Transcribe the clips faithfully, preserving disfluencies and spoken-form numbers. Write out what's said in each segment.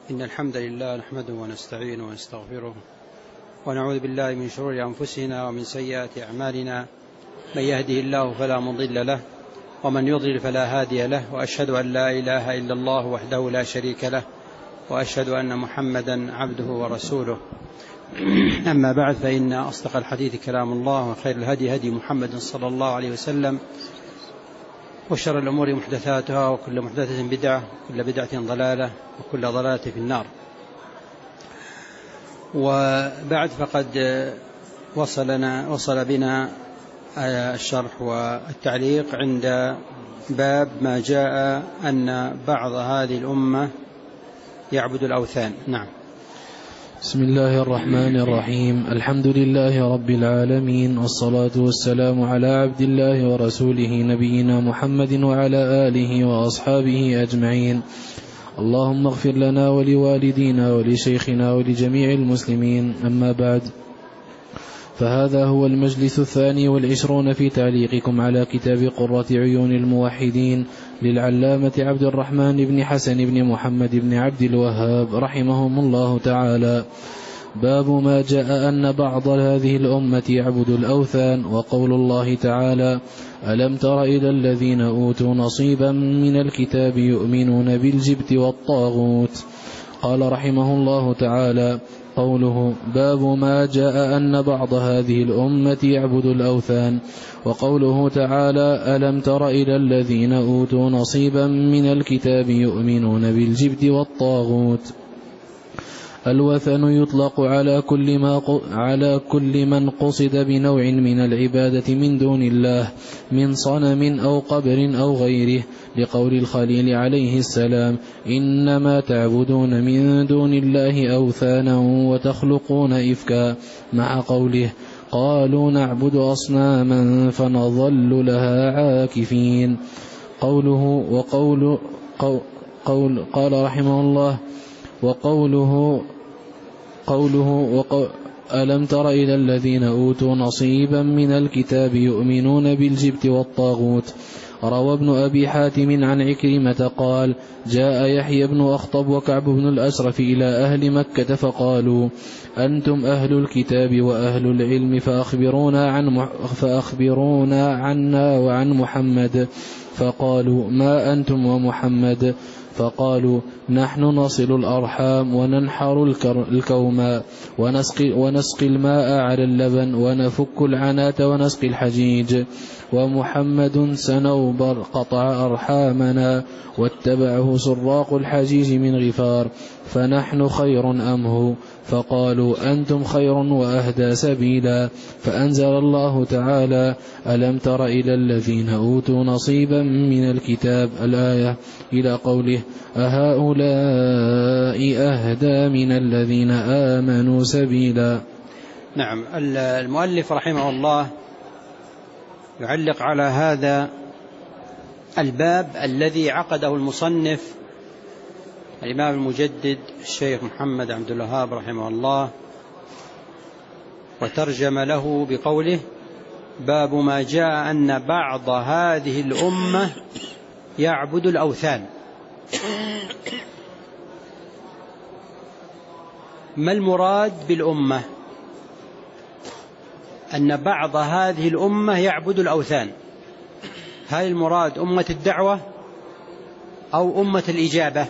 إن الحمد لله نحمده ونستعينه ونستغفره ونعوذ بالله من شرور أنفسنا ومن سيئات أعمالنا، من يهده الله فلا مضل له ومن يضلل فلا هادي له، وأشهد أن لا إله إلا الله وحده لا شريك له، وأشهد أن محمدا عبده ورسوله. أما بعد، فإن أصدق الحديث كلام الله، وخير الهدي هدي محمد صلى الله عليه وسلم، وشر الأمور محدثاتها، وكل محدثة بدعة، وكل بدعة ضلالة، وكل ضلالة في النار. وبعد، فقد وصلنا وصل بنا الشرح والتعليق عند باب ما جاء أن بعض هذه الأمة يعبد الأوثان. نعم. بسم الله الرحمن الرحيم. الحمد لله رب العالمين، والصلاة والسلام على عبد الله ورسوله نبينا محمد وعلى آله وأصحابه أجمعين. اللهم اغفر لنا ولوالدينا ولشيخنا ولجميع المسلمين. أما بعد، فهذا هو المجلس الثاني والعشرون في تعليقكم على كتاب قرة عيون الموحدين للعلامة عبد الرحمن بن حسن بن محمد بن عبد الوهاب رحمهم الله تعالى. باب ما جاء أن بعض هذه الأمة يعبد الأوثان، وقول الله تعالى: ألم تر إلى الذين أوتوا نصيبا من الكتاب يؤمنون بالجبت والطاغوت. قال رحمه الله تعالى: قوله: باب ما جاء أن بعض هذه الأمة يعبد الأوثان، وقوله تعالى: ألم تر إلى الذين أوتوا نصيبا من الكتاب يؤمنون بالجبت والطاغوت. الوثن يطلق على كل ما على كل من قصد بنوع من العبادة من دون الله، من صنم أو قبر أو غيره، لقول الخليل عليه السلام: إنما تعبدون من دون الله أوثانا وتخلقون إفكا، مع قوله: قالوا نعبد أصناما فنظل لها عاكفين. قوله وقول قول قول قال رحمه الله: وقوله قوله وقول ألم تر إلى الذين أوتوا نصيبا من الكتاب يؤمنون بالجبت والطاغوت. روى ابن أبي حاتم عن عكرمة قال: جاء يحيى بن أخطب وكعب بن الأشرف إلى أهل مكة فقالوا: أنتم أهل الكتاب وأهل العلم، فأخبرونا, عن فأخبرونا عنا وعن محمد. فقالوا: ما أنتم ومحمد؟ فقالوا: نحن نصل الأرحام وننحر الكوماء ونسقي, ونسقي الماء على اللبن ونفك العنات ونسقي الحجيج، ومحمد سنوبر قطع أرحامنا واتبعه سراق الحجيج من غفار، فنحن خير أم هو؟ فقالوا: أنتم خير وأهدى سبيلا. فأنزل الله تعالى: ألم تر إلى الذين أوتوا نصيبا من الكتاب، الآية، إلى قوله: أهؤلاء أهدى من الذين آمنوا سبيلا. نعم. المؤلف رحمه الله يعلق على هذا الباب الذي عقده المصنف الإمام المجدد الشيخ محمد عبد الوهاب رحمه الله، وترجم له بقوله: باب ما جاء أن بعض هذه الأمة يعبد الأوثان. ما المراد بالأمة؟ أن بعض هذه الأمة يعبد الأوثان، هل المراد أمة الدعوة أو أمة الإجابة؟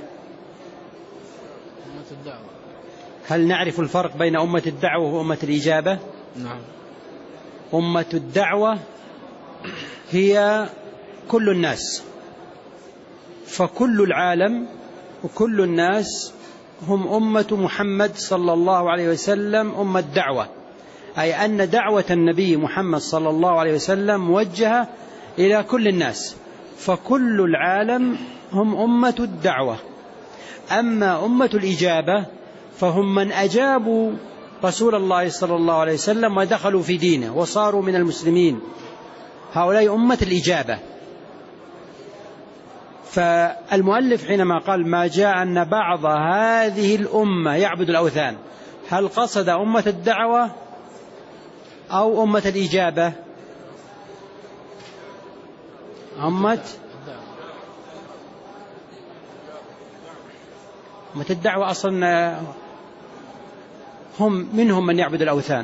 هل نعرف الفرق بين أمة الدعوة وأمة الإجابة؟ نعم. أمة الدعوة هي كل الناس، فكل العالم وكل الناس هم أمة محمد صلى الله عليه وسلم أمة دعوة، أي أن دعوة النبي محمد صلى الله عليه وسلم موجهة إلى كل الناس، فكل العالم هم أمة الدعوة. أما أمة الإجابة فهم من أجابوا رسول الله صلى الله عليه وسلم ودخلوا في دينه وصاروا من المسلمين، هؤلاء أمة الإجابة. فالمؤلف حينما قال ما جاء أن بعض هذه الأمة يعبد الأوثان، هل قصد أمة الدعوة أو أمة الإجابة؟ أمة أمة الدعوة أصلا هم منهم من يعبد الأوثان.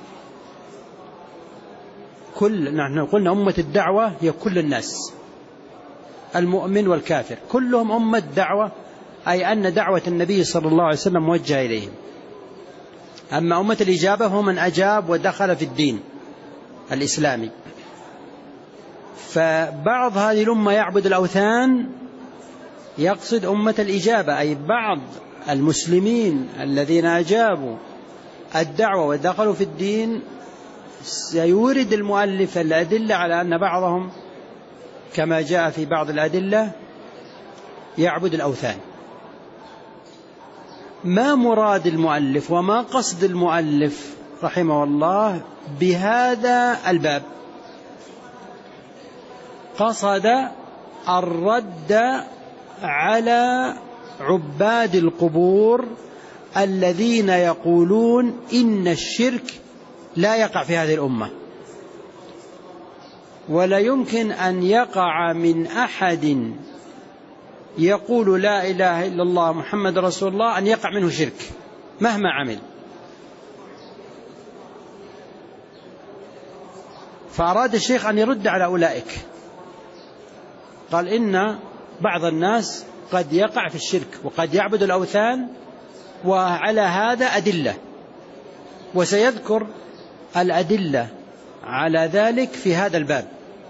كل نحن قلنا أمة الدعوة هي كل الناس، المؤمن والكافر كلهم أمة دعوة، أي أن دعوة النبي صلى الله عليه وسلم موجهة إليهم. أما أمة الإجابة هو من أجاب ودخل في الدين الإسلامي. فبعض هذه الأمة يعبد الأوثان يقصد أمة الإجابة، أي بعض المسلمين الذين أجابوا الدعوة ودخلوا في الدين. سيورد المؤلف الأدلة على أن بعضهم كما جاء في بعض الأدلة يعبد الأوثان. ما مراد المؤلف وما قصد المؤلف رحمه الله بهذا الباب؟ قصد الرد على عباد القبور الذين يقولون إن الشرك لا يقع في هذه الأمة، ولا يمكن أن يقع من أحد يقول لا إله إلا الله محمد رسول الله أن يقع منه شرك مهما عمل. فأراد الشيخ أن يرد على أولئك، قال إن بعض الناس قد يقع في الشرك وقد يعبد الأوثان، وعلى هذا أدلة، وسيذكر الأدلة على ذلك في هذا الباب.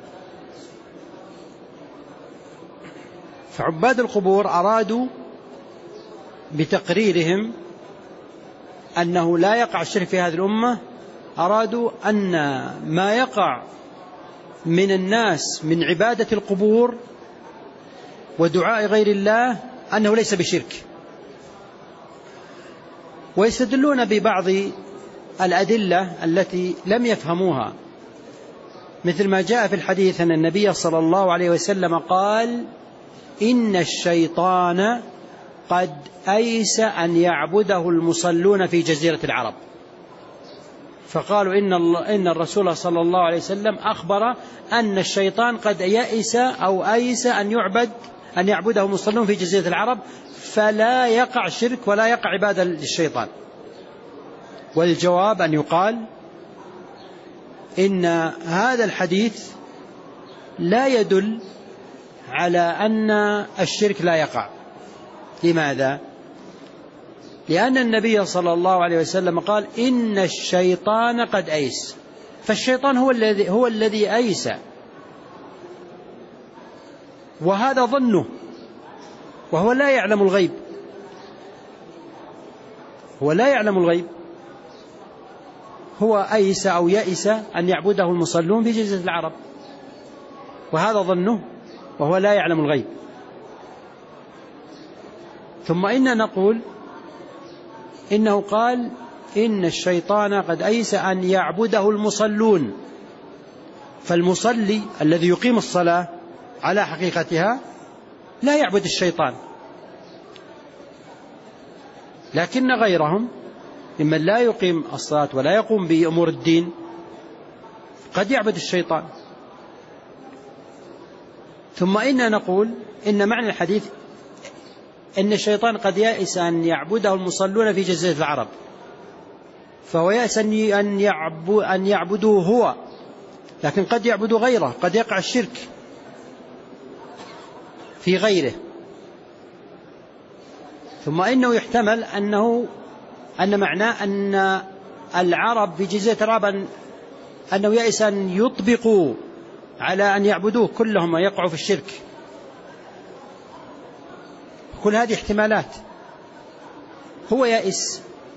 فعباد القبور أرادوا بتقريرهم أنه لا يقع الشرك في هذه الأمة، أرادوا أن ما يقع من الناس من عبادة القبور ودعاء غير الله أنه ليس بشرك. ويستدلون ببعض الأدلة التي لم يفهموها، مثل ما جاء في الحديث أن النبي صلى الله عليه وسلم قال إن الشيطان قد أيس أن يعبده المصلون في جزيرة العرب. فقالوا إن, إن الرسول صلى الله عليه وسلم أخبر أن الشيطان قد يئس أو أيس أن يعبد أن يعبده المصلون في جزيرة العرب، فلا يقع شرك ولا يقع عبادة للشيطان. والجواب أن يقال إن هذا الحديث لا يدل على أن الشرك لا يقع. لماذا؟ لأن النبي صلى الله عليه وسلم قال إن الشيطان قد أيس، فالشيطان هو الذي هو الذي أيس، وهذا ظنه، وهو لا يعلم الغيب، هو لا يعلم الغيب، هو أيس أو يئس أن يعبده المصلون في جزيرة العرب، وهذا ظنه وهو لا يعلم الغيب. ثم إننا نقول إنه قال إن الشيطان قد أيس أن يعبده المصلون، فالمصلي الذي يقيم الصلاة على حقيقتها لا يعبد الشيطان، لكن غيرهم ممن لا يقيم الصلاة ولا يقوم بأمور الدين قد يعبد الشيطان. ثم إننا نقول إن معنى الحديث إن الشيطان قد يأس أن يعبده المصلون في جزيرة العرب، فهو يأس أن أن يعبدوه هو، لكن قد يعبدوا غيره، قد يقع الشرك في غيره. ثم إنه يحتمل أنه أن معناه أن العرب في جزيرة العرب أنه يأس أن يطبقوا على أن يعبدوه كلهم ويقعوا في الشرك. كل هذه احتمالات. هو يأس،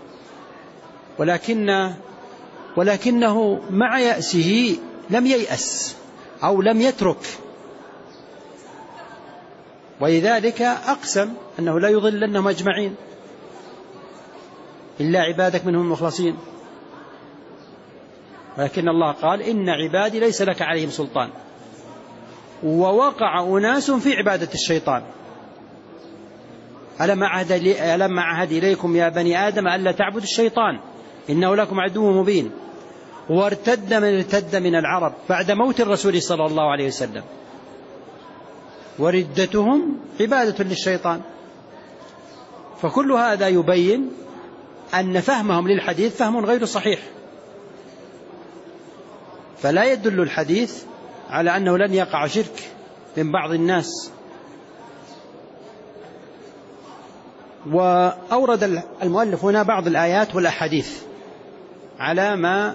ولكن ولكنه مع يأسه لم ييأس أو لم يترك، ولذلك أقسم أنه لا يضلنهم أجمعين إلا عبادك منهم المخلصين. ولكن الله قال إن عبادي ليس لك عليهم سلطان. ووقع أناس في عبادة الشيطان. ألم أعهد, ألم أعهد إليكم يا بني آدم ألا تعبدوا الشيطان إنه لكم عدو مبين. وارتد من ارتد من العرب بعد موت الرسول صلى الله عليه وسلم، وردتهم عبادة للشيطان. فكل هذا يبين أن فهمهم للحديث فهم غير صحيح، فلا يدل الحديث على أنه لن يقع شرك من بعض الناس. وأورد المؤلف هنا بعض الآيات والأحاديث على ما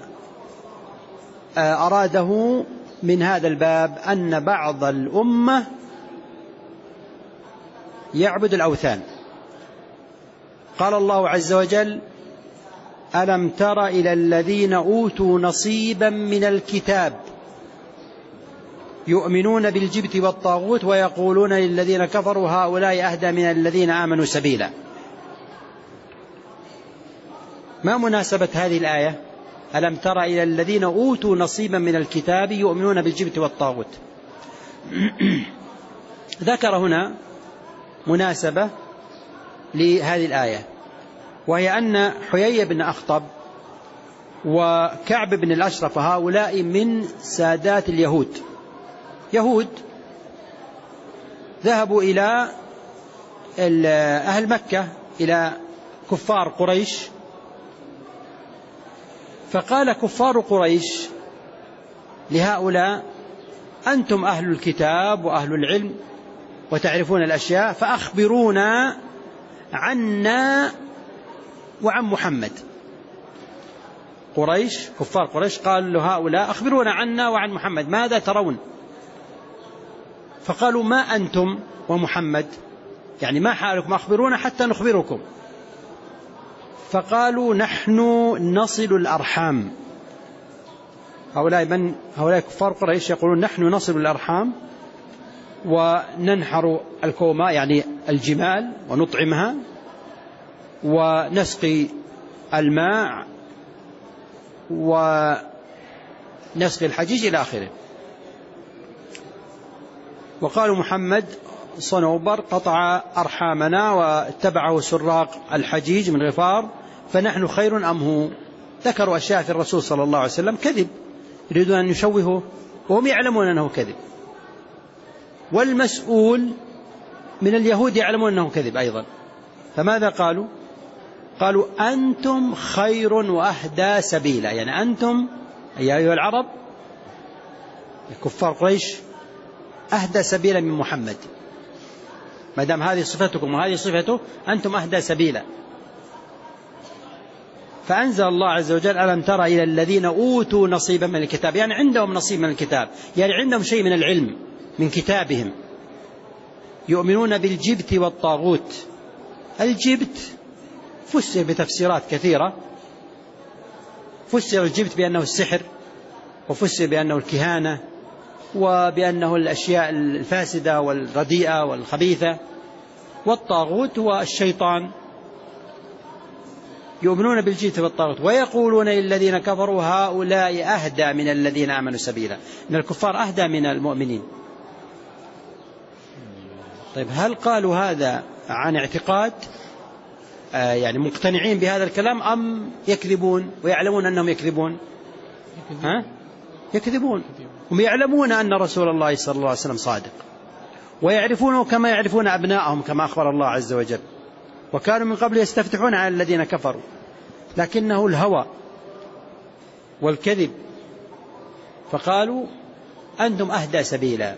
أراده من هذا الباب، أن بعض الأمة يعبد الأوثان. قال الله عز وجل: ألم تر إلى الذين أوتوا نصيبا من الكتاب يؤمنون بالجبت والطاغوت ويقولون للذين كفروا هؤلاء أهدى من الذين آمنوا سبيلا. ما مناسبة هذه الآية؟ ألم تر إلى الذين أوتوا نصيبا من الكتاب يؤمنون بالجبت والطاغوت. ذكر هنا مناسبة لهذه الآية، وهي أن حيي بن أخطب وكعب بن الأشرف هؤلاء من سادات اليهود، يهود ذهبوا إلى أهل مكة، إلى كفار قريش، فقال كفار قريش لهؤلاء: أنتم أهل الكتاب وأهل العلم وتعرفون الأشياء، فأخبرونا عنا وعن محمد. قريش كفار قريش قالوا لهؤلاء: أخبرونا عنا وعن محمد، ماذا ترون؟ فقالوا: ما أنتم ومحمد، يعني ما حالكم، أخبرونا حتى نخبركم. فقالوا: نحن نصل الأرحام. هؤلاء من هؤلاء كفار قريش يقولون: نحن نصل الأرحام وننحر الكوماء يعني الجمال ونطعمها ونسقي الماء ونسقي الحجيج إلى آخره. وقالوا: محمد صنوبر قطع أرحامنا واتبعه سراق الحجيج من غفار، فنحن خير أم هو؟ ذكروا أشياء في الرسول صلى الله عليه وسلم كذب، يريدون أن يشوهوا وهم يعلمون أنه كذب، والمسؤول من اليهود يعلمون أنه كذب أيضا. فماذا قالوا؟ قالوا: أنتم خير وأهدى سبيلا، يعني أنتم يا أيها العرب كفار قريش أهدى سبيلا من محمد، ما دام هذه صفتكم وهذه صفته أنتم أهدى سبيلا. فأنزل الله عز وجل: ألم تر إلى الذين أوتوا نصيبا من الكتاب، يعني عندهم نصيب من الكتاب، يعني عندهم شيء من العلم من كتابهم، يؤمنون بالجبت والطاغوت. الجبت فسر بتفسيرات كثيرة، فسر الجبت بأنه السحر، وفسر بأنه الكهانة، وبأنه الأشياء الفاسدة والرديئة والخبيثة، والطاغوت هو الشيطان. يؤمنون بالجبت والطاغوت ويقولون للذين كفروا هؤلاء أهدى من الذين آمنوا سبيلا، إن الكفار أهدى من المؤمنين. طيب، هل قالوا هذا عن اعتقاد آه يعني مقتنعين بهذا الكلام، أم يكذبون ويعلمون أنهم يكذبون؟ ها؟ يكذبون، هم يعلمون أن رسول الله صلى الله عليه وسلم صادق، ويعرفونه كما يعرفون أبنائهم كما أخبر الله عز وجل، وكانوا من قبل يستفتحون على الذين كفروا، لكنه الهوى والكذب، فقالوا: أنتم أهدى سبيلا.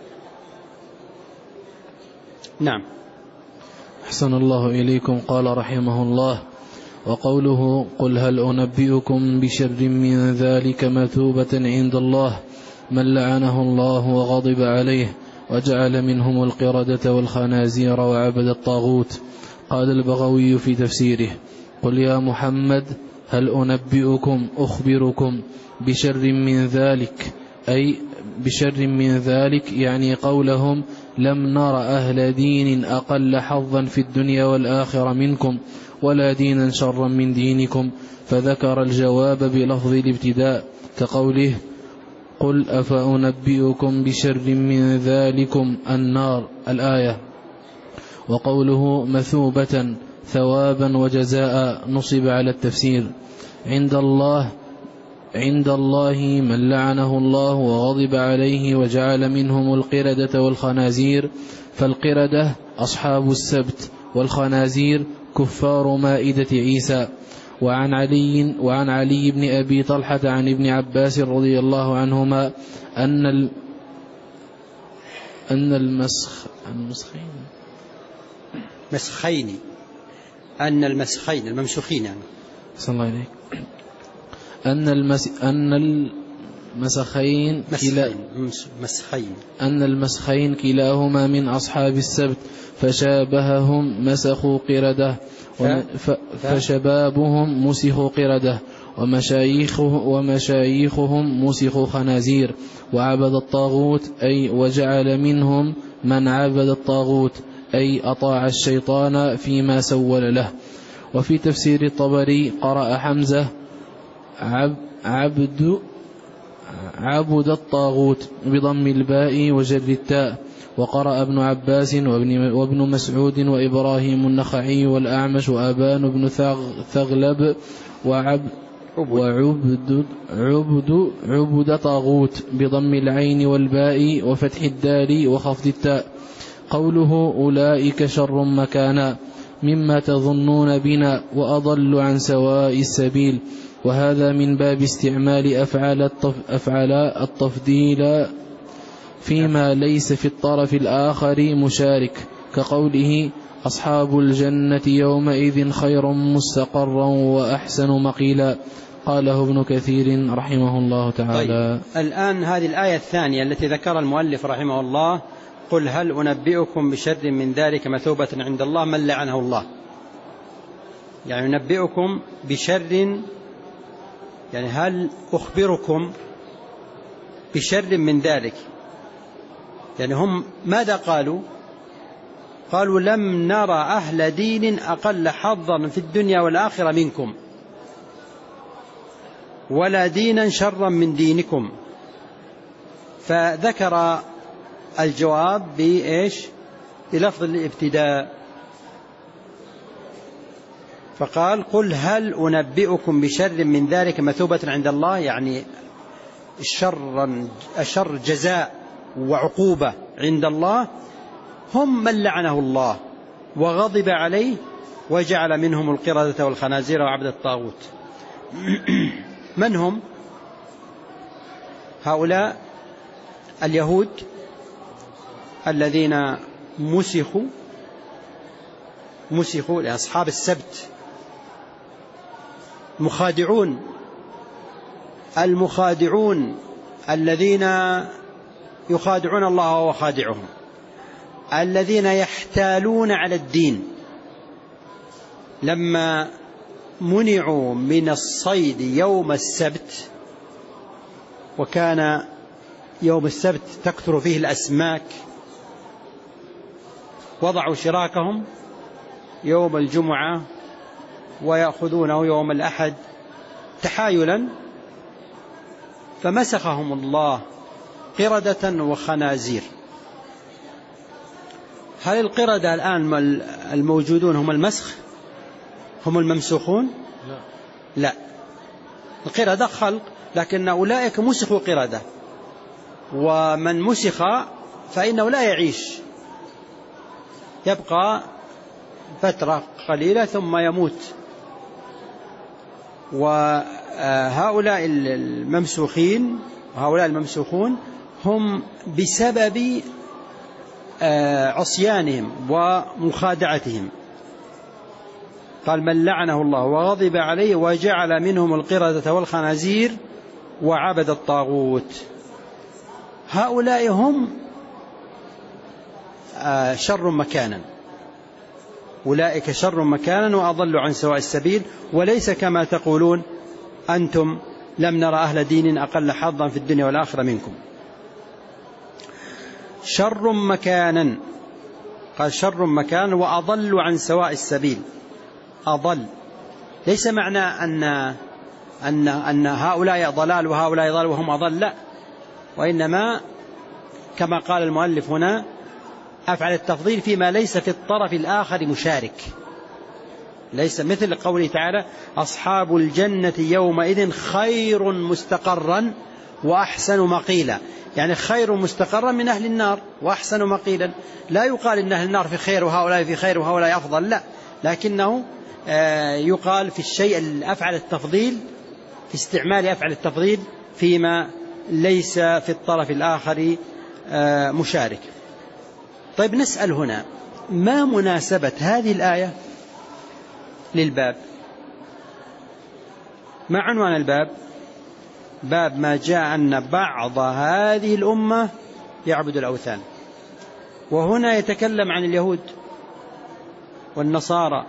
نعم. أحسن الله إليكم. قال رحمه الله: وقوله: قل هل أنبئكم بشر من ذلك مثوبة عند الله من لعنه الله وغضب عليه وجعل منهم القردة والخنازير وعبد الطاغوت. قال البغوي في تفسيره: قل يا محمد هل أنبئكم أخبركم بشر من ذلك، أي بشر من ذلك يعني قولهم: لم نر أهل دين أقل حظا في الدنيا والآخرة منكم ولا دينا شرا من دينكم، فذكر الجواب بلفظ الابتداء كقوله: قل أفأنبئكم بشر من ذلكم النار، الآية. وقوله مثوبة ثوابا وجزاء نصب على التفسير. عند الله عند الله من لعنه الله وغضب عليه وجعل منهم القردة والخنازير، فالقردة أصحاب السبت، والخنازير كفار مائدة عيسى. وعن علي, وعن علي بن أبي طلحة عن ابن عباس رضي الله عنهما أن ال أن المسخ المسخين مسخين أن المسخين الممسوخين يعني صلى الله عليه أن المس أن المسخين كلا مسخين أن المسخين كلاهما من أصحاب السبت فشابههم مسخوا قردة فشبابهم مسخوا قردة ومشايخه ومشايخهم مسخوا خنازير وعبد الطاغوت أي وجعل منهم من عبد الطاغوت أي أطاع الشيطان فيما سول له. وفي تفسير الطبري قرأ حمزة عب عبد عبد الطاغوت بضم الباء وجر التاء. وقرأ ابن عباس وابن, وابن مسعود وإبراهيم النخعي والأعمش وأبان بن ثغلب وعب وعبد عبد عبد طاغوت بضم العين والباء وفتح الدال وخفض التاء. قوله أولئك شر مكانا مما تظنون بنا وأضل عن سواء السبيل. وهذا من باب استعمال أفعال, التف أفعال التفضيل فيما ليس في الطرف الآخر مشارك كقوله أصحاب الجنة يومئذ خير مستقرا وأحسن مقيلا. قاله ابن كثير رحمه الله تعالى. طيب. الآن هذه الآية الثانية التي ذكر المؤلف رحمه الله قل هل أنبئكم بشر من ذلك مثوبة عند الله من لعنه الله. يعني أنبئكم بشر يعني هل أخبركم بشر من ذلك. يعني هم ماذا قالوا؟ قالوا لم نرى أهل دين أقل حظا في الدنيا والآخرة منكم ولا دينا شرا من دينكم. فذكر الجواب بإيش؟ بلفظ الابتداء فقال قل هل أنبئكم بشر من ذلك مثوبة عند الله. يعني الشر, الشر جزاء وعقوبة عند الله هم من لعنه الله وغضب عليه وجعل منهم القردة والخنازير وعبد الطاغوت. من هم هؤلاء؟ اليهود الذين مسخوا مسخوا لأصحاب السبت، مخادعون المخادعون الذين يخادعون الله وهو خادعهم، الذين يحتالون على الدين. لما منعوا من الصيد يوم السبت وكان يوم السبت تكثر فيه الأسماك وضعوا شراكهم يوم الجمعة ويأخذونه يوم الأحد تحايلا فمسخهم الله قردة وخنازير. هل القردة الآن الموجودون هم المسخ هم الممسوخون؟ لا, لا. القردة خلق لكن أولئك مسخوا قردة، ومن مسخ فإنه لا يعيش يبقى فترة قليلة ثم يموت. وهؤلاء الممسوخين وهؤلاء الممسوخون هم بسبب عصيانهم ومخادعتهم. قال من لعنه الله وغضب عليه وجعل منهم القردة والخنازير وعبد الطاغوت. هؤلاء هم شر مكانا، أولئك شر مكانا وأضل عن سواء السبيل، وليس كما تقولون أنتم لم نرى أهل دين أقل حظا في الدنيا والآخرة منكم. شر مكانا، قال شر مكانا وأضل عن سواء السبيل. أضل ليس معنى أن, أن, أن هؤلاء ضلال وهؤلاء ضلال وهم أضل، لا، وإنما كما قال المؤلف هنا أفعل التفضيل فيما ليس في الطرف الآخر مشارك، ليس مثل قوله تعالى أصحاب الجنة يومئذ خير مستقرا وأحسن مقيلا. يعني خير مستقرا من أهل النار وأحسن مقيلا. لا يقال إن أهل النار في خير وهؤلاء في خير وهؤلاء أفضل، لا، لكنه يقال في الشيء أفعل التفضيل، في استعمال أفعل التفضيل فيما ليس في الطرف الآخر مشارك. طيب نسأل هنا، ما مناسبة هذه الآية للباب؟ ما عنوان الباب؟ باب ما جاء أن بعض هذه الأمة يعبد الأوثان، وهنا يتكلم عن اليهود والنصارى،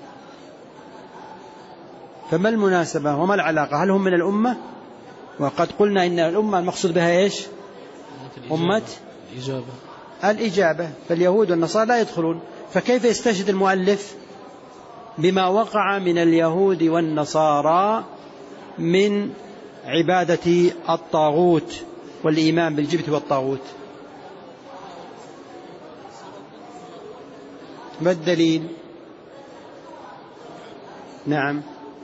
فما المناسبة وما العلاقة؟ هل هم من الأمة؟ وقد قلنا إن الأمة المقصود بها إيش؟ أمة الإجابة. الإجابة، فاليهود والنصارى لا يدخلون، فكيف يستشهد المؤلف بما وقع من اليهود والنصارى من عبادة الطاغوت والإيمان بالجبت والطاغوت؟ ما الدليل؟ نعم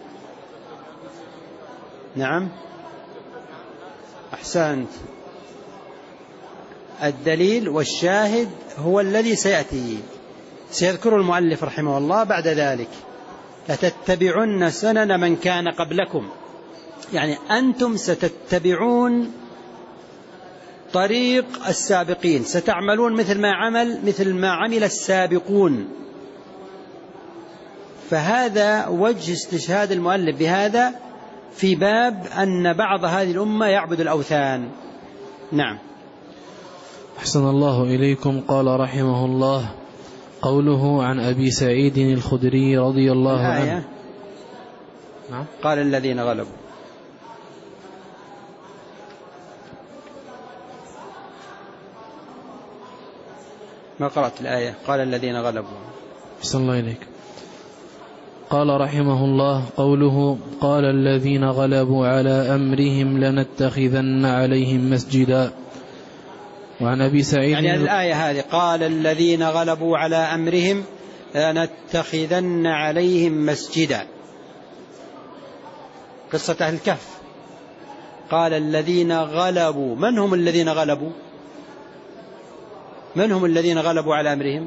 نعم أحسنت. الدليل والشاهد هو الذي سيأتي سيذكر المؤلف رحمه الله بعد ذلك. لتتبعن سنن من كان قبلكم، يعني أنتم ستتبعون طريق السابقين، ستعملون مثل ما عمل مثل ما عمل السابقون. فهذا وجه استشهاد المؤلف بهذا في باب أن بعض هذه الأمة يعبد الأوثان. نعم. أحسن الله إليكم. قال رحمه الله: قوله عن أبي سعيد الخدري رضي الله عنه. نعم. قال الذين غلبوا. ما قرأت الآية؟ قال الذين غلبوا. أحسن الله إليك. قال رحمه الله: قوله قال الذين غلبوا على أمرهم لنتخذن عليهم مسجدا. وعن أبي سعيد، يعني الآية هذه قال الذين غلبوا على أمرهم لنتخذن عليهم مسجدا، قصة أهل الكهف. قال الذين غلبوا، من هم الذين غلبوا؟ من هم الذين غلبوا على أمرهم؟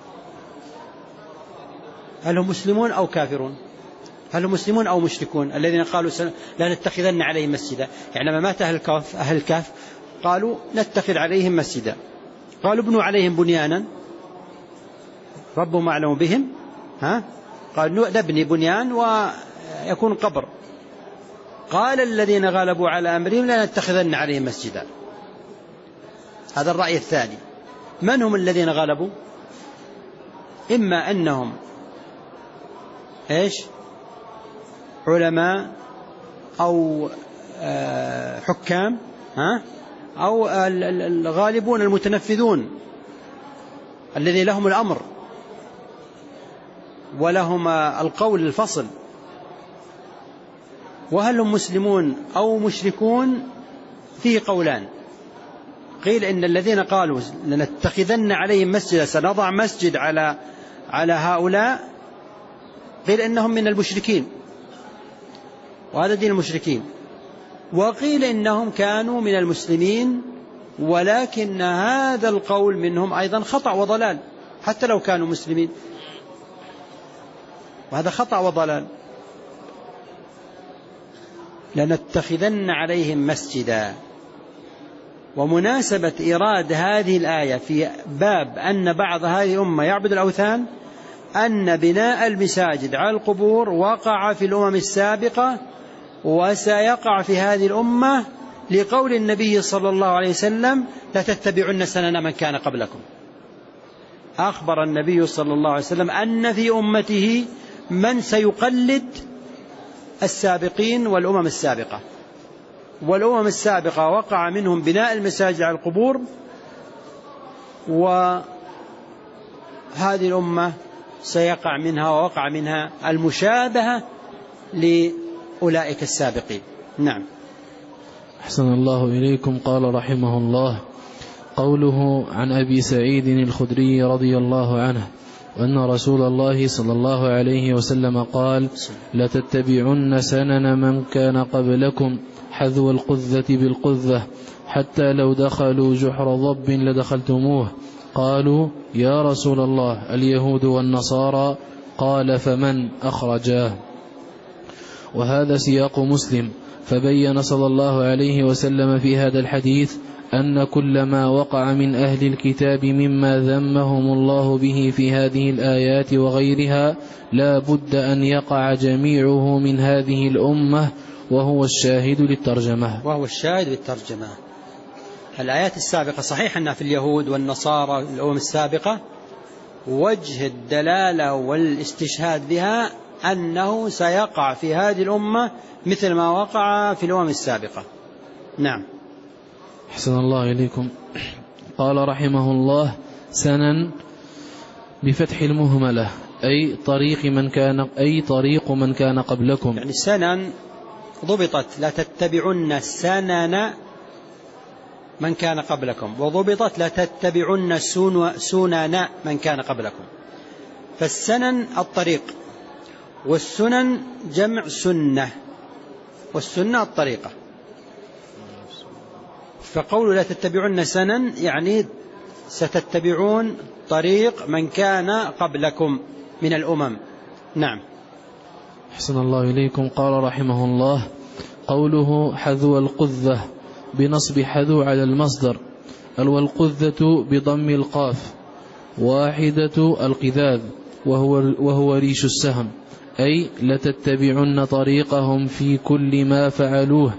هل هم مسلمون أو كافرون؟ هل هم مسلمون أو مشركون؟ الذين قالوا لا نتخذن عليهم مسجدا، يعني لما مات أهل الكهف أهل الكهف قالوا نتخذ عليهم مسجدا، قالوا ابنوا عليهم بنيانا ربهم أعلم بهم، ها قالوا نبني بنيان ويكون قبر. قال الذين غلبوا على أمرهم لا نتخذن عليهم مسجدا. هذا الرأي الثاني. من هم الذين غلبوا؟ إما أنهم إيش؟ علماء أو حكام، ها؟ أو الغالبون المتنفذون الذي لهم الأمر ولهم القول الفصل. وهل هم مسلمون أو مشركون؟ فيه قولان. قيل إن الذين قالوا لنتخذن عليهم مسجدا، سنضع مسجد على على هؤلاء، قيل إنهم من المشركين وهذا دين المشركين. وقيل إنهم كانوا من المسلمين، ولكن هذا القول منهم أيضا خطأ وضلال حتى لو كانوا مسلمين، وهذا خطأ وضلال. لنتخذن عليهم مسجدا. ومناسبة إيراد هذه الآية في باب أن بعض هذه الأمة يعبد الأوثان أن بناء المساجد على القبور وقع في الأمم السابقة وسيقع في هذه الأمة، لقول النبي صلى الله عليه وسلم لتتبعن سنن من كان قبلكم. أخبر النبي صلى الله عليه وسلم أن في أمته من سيقلد السابقين والأمم السابقة، والأمم السابقة وقع منهم بناء المساجد على القبور، وهذه الأمة سيقع منها ووقع منها المشابهة لأولئك السابقين. نعم. أحسن الله إليكم. قال رحمه الله: قوله عن أبي سعيد الخدري رضي الله عنه وأن رسول الله صلى الله عليه وسلم قال: لتتبعن سنن من كان قبلكم حذو القذة بالقذة حتى لو دخلوا جحر ضب لدخلتموه. قالوا: يا رسول الله اليهود والنصارى؟ قال فمن؟ أخرجاه. وهذا سياق مسلم، فبين صلى الله عليه وسلم في هذا الحديث أن كل ما وقع من أهل الكتاب مما ذمهم الله به في هذه الآيات وغيرها لا بد أن يقع جميعه من هذه الأمة، وهو الشاهد للترجمة وهو الشاهد للترجمة. الآيات السابقة صحيح أنها في اليهود والنصارى الأمم السابقة، وجه الدلالة والاستشهاد بها أنه سيقع في هذه الأمة مثل ما وقع في الأمم السابقة. نعم. أحسن الله إليكم. قال رحمه الله: سنن بفتح المهملة، أي طريق من كان أي طريق من كان قبلكم. يعني سنن ضبطت لا تتبعن سنن من كان قبلكم، وضبطت لا تتبعن سنن من كان قبلكم. فالسنن الطريق، والسنن جمع سنة، والسنة الطريقة. فقول لا تتبعن سنن يعني ستتبعون طريق من كان قبلكم من الأمم. نعم. أحسن الله إليكم. قال رحمه الله: قوله حذو القذة بنصب حذو على المصدر، والقذة بضم القاف، واحدة القذاذ، وهو, وهو ريش السهم، أي لتتبعن طريقهم في كل ما فعلوه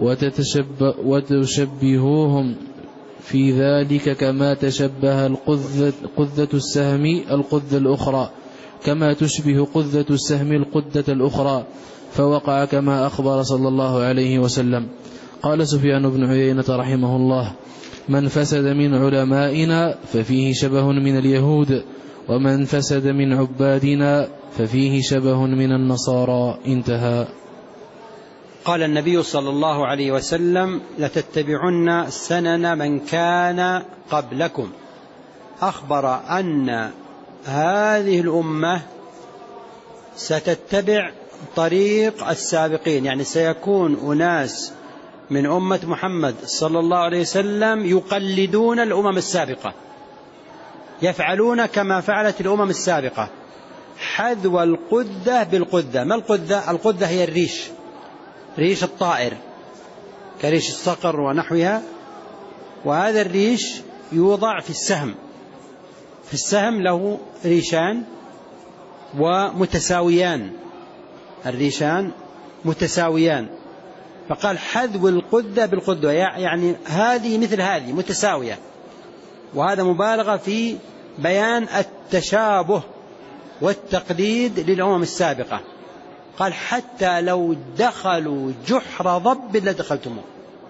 وتشبهوهم في ذلك كما تشبه القذة, قذة السهم القذة الأخرى، كما تشبه قذة السهم القذة الأخرى، فوقع كما أخبر صلى الله عليه وسلم. قال سفيان بن عيينة رحمه الله: من فسد من علمائنا ففيه شبه من اليهود، ومن فسد من عبادنا ففيه شبه من النصارى. انتهى. قال النبي صلى الله عليه وسلم: لتتبعن سنن من كان قبلكم. أخبر أن هذه الأمة ستتبع طريق السابقين، يعني سيكون أناس من أمة محمد صلى الله عليه وسلم يقلدون الأمم السابقة، يفعلون كما فعلت الأمم السابقة، حذو القذة بالقذة. ما القذة؟ القذة هي الريش، ريش الطائر كريش الصقر ونحوها، وهذا الريش يوضع في السهم. في السهم له ريشان ومتساويان، الريشان متساويان، فقال حذو القذة بالقذة، يعني هذه مثل هذه متساوية، وهذا مبالغة في بيان التشابه والتقليد للأمم السابقة. قال حتى لو دخلوا جحر ضب لدخلتموه.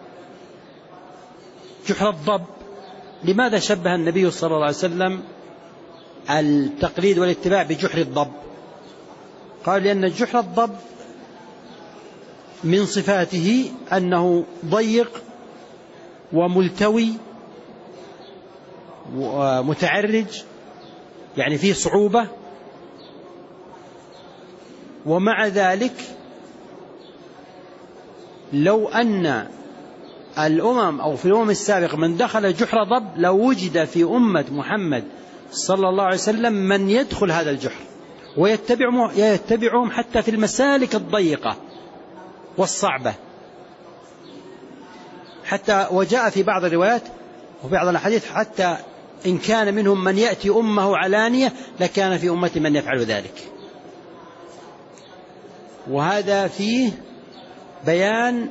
جحر الضب، لماذا شبه النبي صلى الله عليه وسلم التقليد والاتباع بجحر الضب؟ قال لأن جحر الضب من صفاته أنه ضيق وملتوي ومتعرج، يعني فيه صعوبة، ومع ذلك لو أن الأمم أو في الأمم السابقة من دخل جحر ضب لو وجد في أمة محمد صلى الله عليه وسلم من يدخل هذا الجحر ويتبعهم حتى في المسالك الضيقة والصعبة. حتى وجاء في بعض الروايات وفي بعض الحديث حتى إن كان منهم من يأتي أمه علانية لكان في أمة من يفعل ذلك. وهذا فيه بيان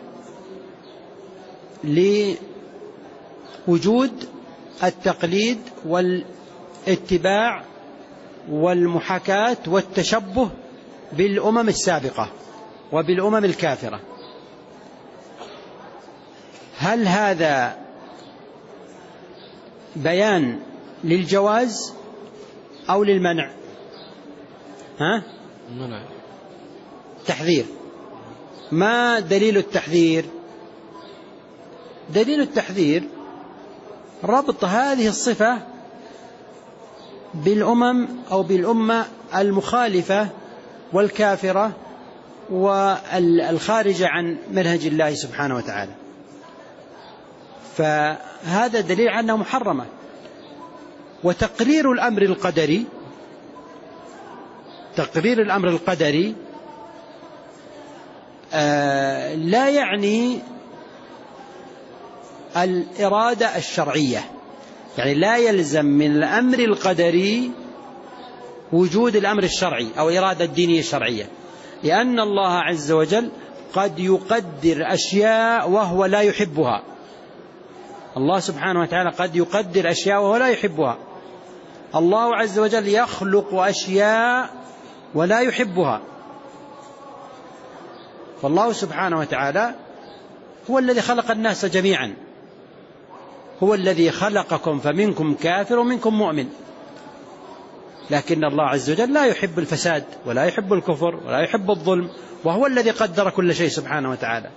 لوجود التقليد والاتباع والمحاكاة والتشبه بالأمم السابقة وبالأمم الكافرة. هل هذا بيان للجواز أو للمنع؟ ها؟ منع. تحذير. ما دليل التحذير؟ دليل التحذير ربط هذه الصفة بالأمم أو بالأمة المخالفة والكافرة والخارجة عن منهج الله سبحانه وتعالى، فهذا دليل على أنها محرمة. وتقرير الأمر القدري تقرير الأمر القدري لا يعني الإرادة الشرعية، يعني لا يلزم من الأمر القدري وجود الأمر الشرعي أو إرادة الدينية الشرعية، لأن الله عز وجل قد يقدر أشياء وهو لا يحبها. الله سبحانه وتعالى قد يقدر أشياء وهو لا يحبها. الله عز وجل يخلق أشياء ولا يحبها. فالله سبحانه وتعالى هو الذي خلق الناس جميعا، هو الذي خلقكم فمنكم كافر ومنكم مؤمن، لكن الله عز وجل لا يحب الفساد ولا يحب الكفر ولا يحب الظلم، وهو الذي قدر كل شيء سبحانه وتعالى.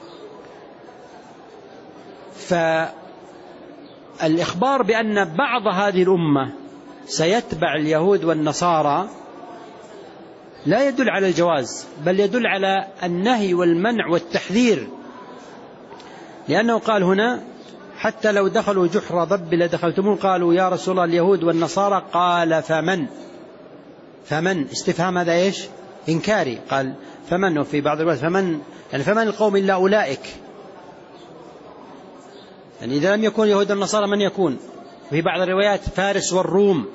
فالإخبار بأن بعض هذه الأمة سيتبع اليهود والنصارى لا يدل على الجواز، بل يدل على النهي والمنع والتحذير، لأنه قال هنا حتى لو دخلوا جحر ضب لدخلتموه. قالوا يا رسول الله اليهود والنصارى، قال فمن فمن استفهام هذا إيش؟ إنكاري. قال فمن، وفي بعض الروايات فمن يعني فمن القوم إلا أولئك، يعني إذا لم يكون اليهود والنصارى من يكون؟ وفي بعض الروايات فارس والروم.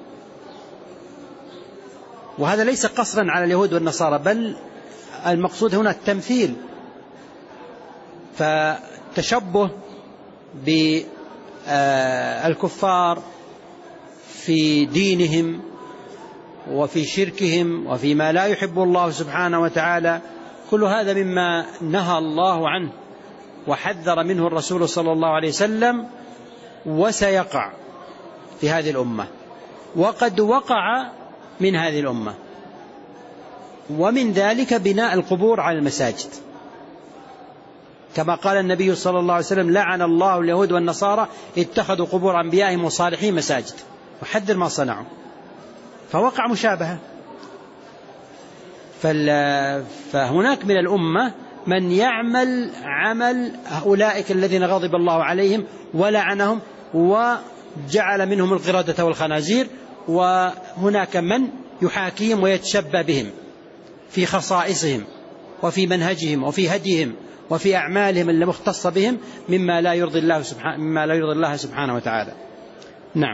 وهذا ليس قصرا على اليهود والنصارى، بل المقصود هنا التمثيل، فتشبه بالكفار في دينهم وفي شركهم وفي ما لا يحب الله سبحانه وتعالى، كل هذا مما نهى الله عنه وحذر منه الرسول صلى الله عليه وسلم، وسيقع في هذه الأمة، وقد وقع من هذه الأمة. ومن ذلك بناء القبور على المساجد، كما قال النبي صلى الله عليه وسلم لعن الله اليهود والنصارى اتخذوا قبور أنبيائهم وصالحين مساجد، وحذر ما صنعوا، فوقع مشابهة. فهناك من الأمة من يعمل عمل أولئك الذين غضب الله عليهم ولعنهم وجعل منهم القردة والخنازير، وهناك من يحاكيهم ويتشبه بهم في خصائصهم وفي منهجهم وفي هديهم وفي أعمالهم اللي مختصة بهم مما لا يرضي الله سبحانه مما لا يرضي الله سبحانه وتعالى. نعم.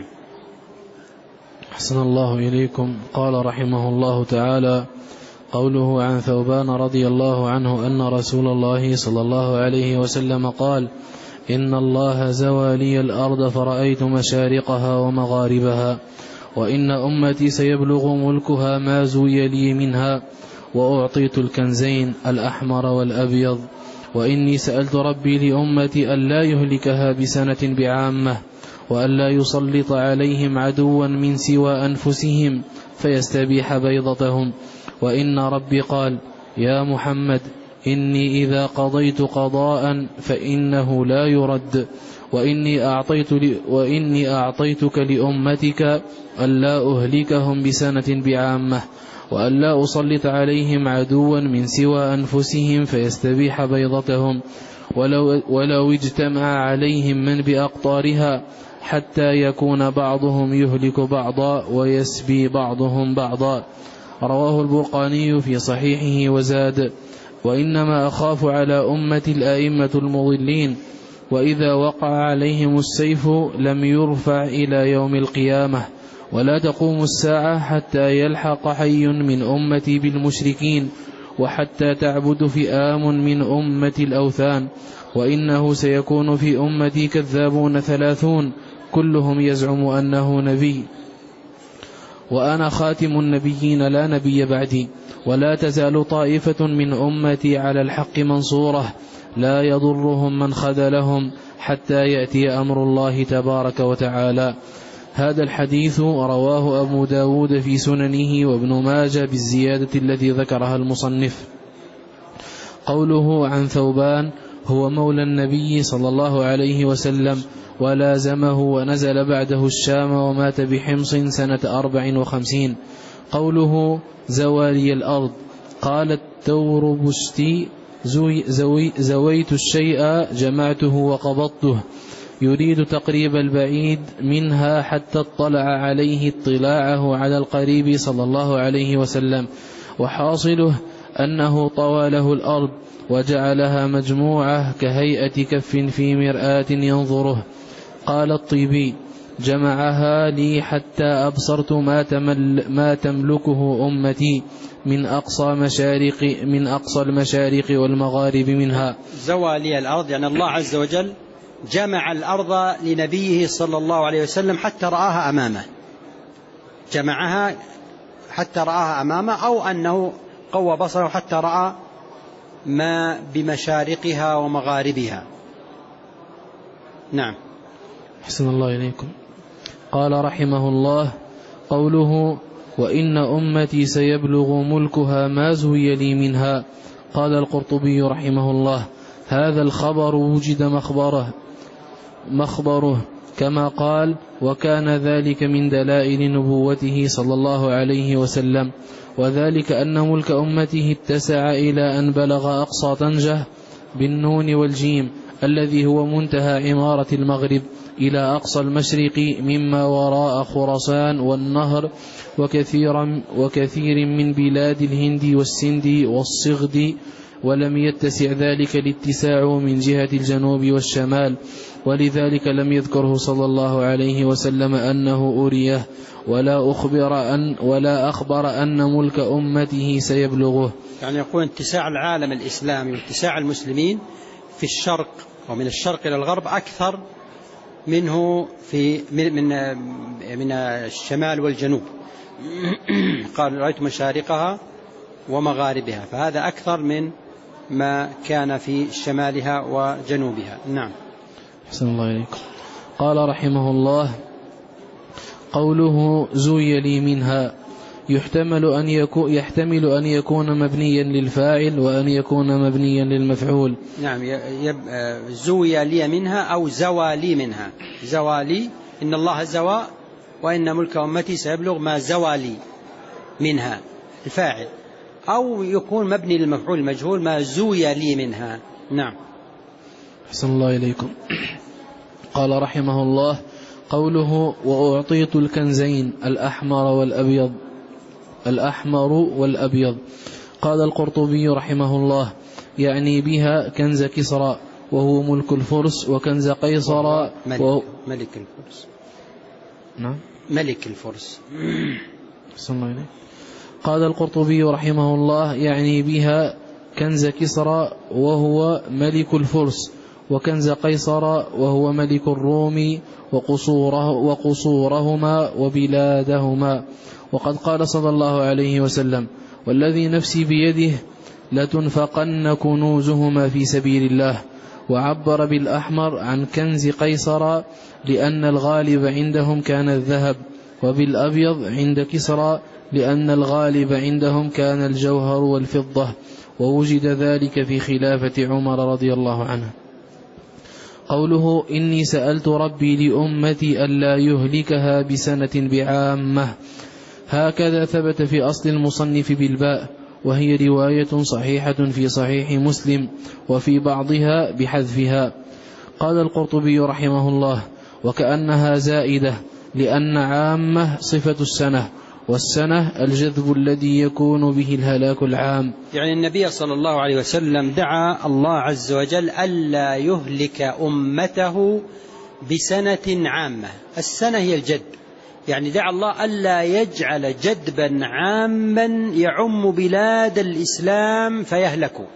أحسن الله إليكم. قال رحمه الله تعالى: قوله عن ثوبان رضي الله عنه أن رسول الله صلى الله عليه وسلم قال: إن الله زوى لي الأرض فرأيت مشارقها ومغاربها، وإن أمتي سيبلغ ملكها ما زوي لي منها، وأعطيت الكنزين الأحمر والأبيض، وإني سألت ربي لأمتي ألا يهلكها بسنة بعامة، وألا يسلط عليهم عدوا من سوى أنفسهم فيستبيح بيضتهم. وإن ربي قال: يا محمد إني إذا قضيت قضاء فإنه لا يرد، وإني, أعطيت وإني أعطيتك لأمتك ألا أهلكهم بسنة بعامة، وألا أسلط عليهم عدوا من سوى أنفسهم فيستبيح بيضتهم، ولو, ولو اجتمع عليهم من بأقطارها حتى يكون بعضهم يهلك بعضا ويسبي بعضهم بعضا. رواه البرقاني في صحيحه وزاد: وإنما أخاف على أمة الأئمة المضلين، وإذا وقع عليهم السيف لم يرفع إلى يوم القيامة، ولا تقوم الساعة حتى يلحق حي من أمتي بالمشركين، وحتى تعبد فئام من أمة الأوثان، وإنه سيكون في أمتي كذابون ثلاثون كلهم يزعم أنه نبي، وأنا خاتم النبيين لا نبي بعدي، ولا تزال طائفة من أمتي على الحق منصورة لا يضرهم من خذلهم حتى يأتي أمر الله تبارك وتعالى. هذا الحديث رواه أبو داود في سننه وابن ماجه بالزيادة التي ذكرها المصنف. قوله عن ثوبان هو مولى النبي صلى الله عليه وسلم، ولازمه ونزل بعده الشام ومات بحمص سنة أربع وخمسين. قوله زوالي الأرض، قالت توربشتي زوي زوي زويت الشيء جمعته وقبضته، يريد تقريب البعيد منها حتى اطلع عليه اطلاعه على القريب صلى الله عليه وسلم، وحاصله أنه طوى له الأرض وجعلها مجموعة كهيئة كف في مرآة ينظره. قال الطيبي: جمعها لي حتى أبصرت ما, تمل ما تملكه أمتي من أقصى مشارق من أقصى المشارق والمغارب منها. زوالي الأرض يعني الله عز وجل جمع الأرض لنبيه صلى الله عليه وسلم حتى رآها أمامه، جمعها حتى رآها أمامه، أو أنه قوى بصره حتى رأى ما بمشارقها ومغاربها. نعم. حسن الله إليكم. قال رحمه الله: قوله: وإن أمتي سيبلغ ملكها ما زوي لي منها. قال القرطبي رحمه الله: هذا الخبر وجد مخبره مخبره كما قال: وكان ذلك من دلائل نبوته صلى الله عليه وسلم، وذلك أن ملك أمته اتسع إلى أن بلغ أقصى طنجة بالنون والجيم الذي هو منتهى عمارة المغرب إلى أقصى المشرق مما وراء خراسان والنهر وكثير, وكثير من بلاد الهند والسند والصغد، ولم يتسع ذلك الاتساع من جهة الجنوب والشمال، ولذلك لم يذكره صلى الله عليه وسلم أنه أريه ولا أخبر أن ولا أخبر أن ملك أمته سيبلغه. يعني يقول اتساع العالم الإسلامي واتساع المسلمين في الشرق ومن الشرق إلى الغرب أكثر منه في من من, من الشمال والجنوب. قال: رأيت مشارقها ومغاربها، فهذا أكثر من ما كان في شمالها وجنوبها. نعم. حسن الله إليكم. قال رحمه الله: قوله زوي لي منها يحتمل أن يكون, يحتمل أن يكون مبنيا للفاعل وأن يكون مبنيا للمفعول. نعم. زوي لي منها أو زوى لي منها. زوى لي إن الله زوى، وإن ملك أمتي سيبلغ ما زوى لي منها الفاعل، أو يكون مبني للمفعول المجهول ما زوي لي منها. نعم. حسن الله إليكم. قال رحمه الله: قوله وأعطيت الكنزين الأحمر والأبيض الأحمر والأبيض. قال القرطبي رحمه الله: يعني بها كنز كسرى وهو ملك الفرس، وكنز قيصر ملك, وهو ملك الفرس. نعم ملك الفرس. قال القرطبي رحمه الله: يعني بها كنز كسرى وهو ملك الفرس، وكنز قيصر وهو ملك الروم وقصوره وقصورهما وبلادهما. وقد قال صلى الله عليه وسلم: والذي نفسي بيده لتنفقن كنوزهما في سبيل الله. وعبر بالأحمر عن كنز قيصر لأن الغالب عندهم كان الذهب، وبالأبيض عند كسرى لأن الغالب عندهم كان الجوهر والفضة، ووجد ذلك في خلافة عمر رضي الله عنه. قوله إني سألت ربي لأمتي ألا يهلكها بسنة بعامة، هكذا ثبت في أصل المصنف بالباء، وهي رواية صحيحة في صحيح مسلم، وفي بعضها بحذفها. قال القرطبي رحمه الله: وكأنها زائدة، لأن عامة صفة السنة، والسنة الجذب الذي يكون به الهلاك العام. يعني النبي صلى الله عليه وسلم دعا الله عز وجل ألا يهلك أمته بسنة عامة. السنة هي الجد، يعني دعا الله ألا يجعل جدبا عاما يعم بلاد الإسلام فيهلكوا،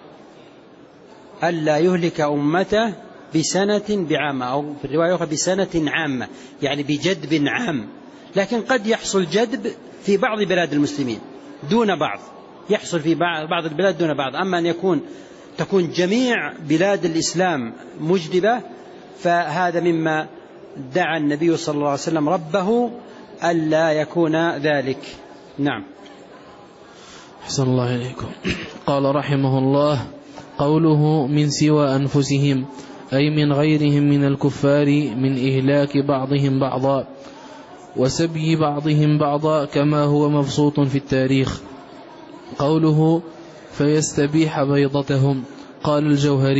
ألا يهلك أمته بسنة بعامة، أو في الرواية أخرى بسنة عامة، يعني بجدب عام. لكن قد يحصل جدب في بعض بلاد المسلمين دون بعض، يحصل في بعض البلاد دون بعض. أما أن يكون تكون جميع بلاد الإسلام مجدبة، فهذا مما دعا النبي صلى الله عليه وسلم ربه ألا يكون ذلك. نعم. أحسن الله إليكم. قال رحمه الله: قوله من سوى أنفسهم، أي من غيرهم من الكفار، من إهلاك بعضهم بعضا وسبي بعضهم بعضا كما هو مبسوط في التاريخ. قوله فيستبيح بيضتهم، قال الجوهري: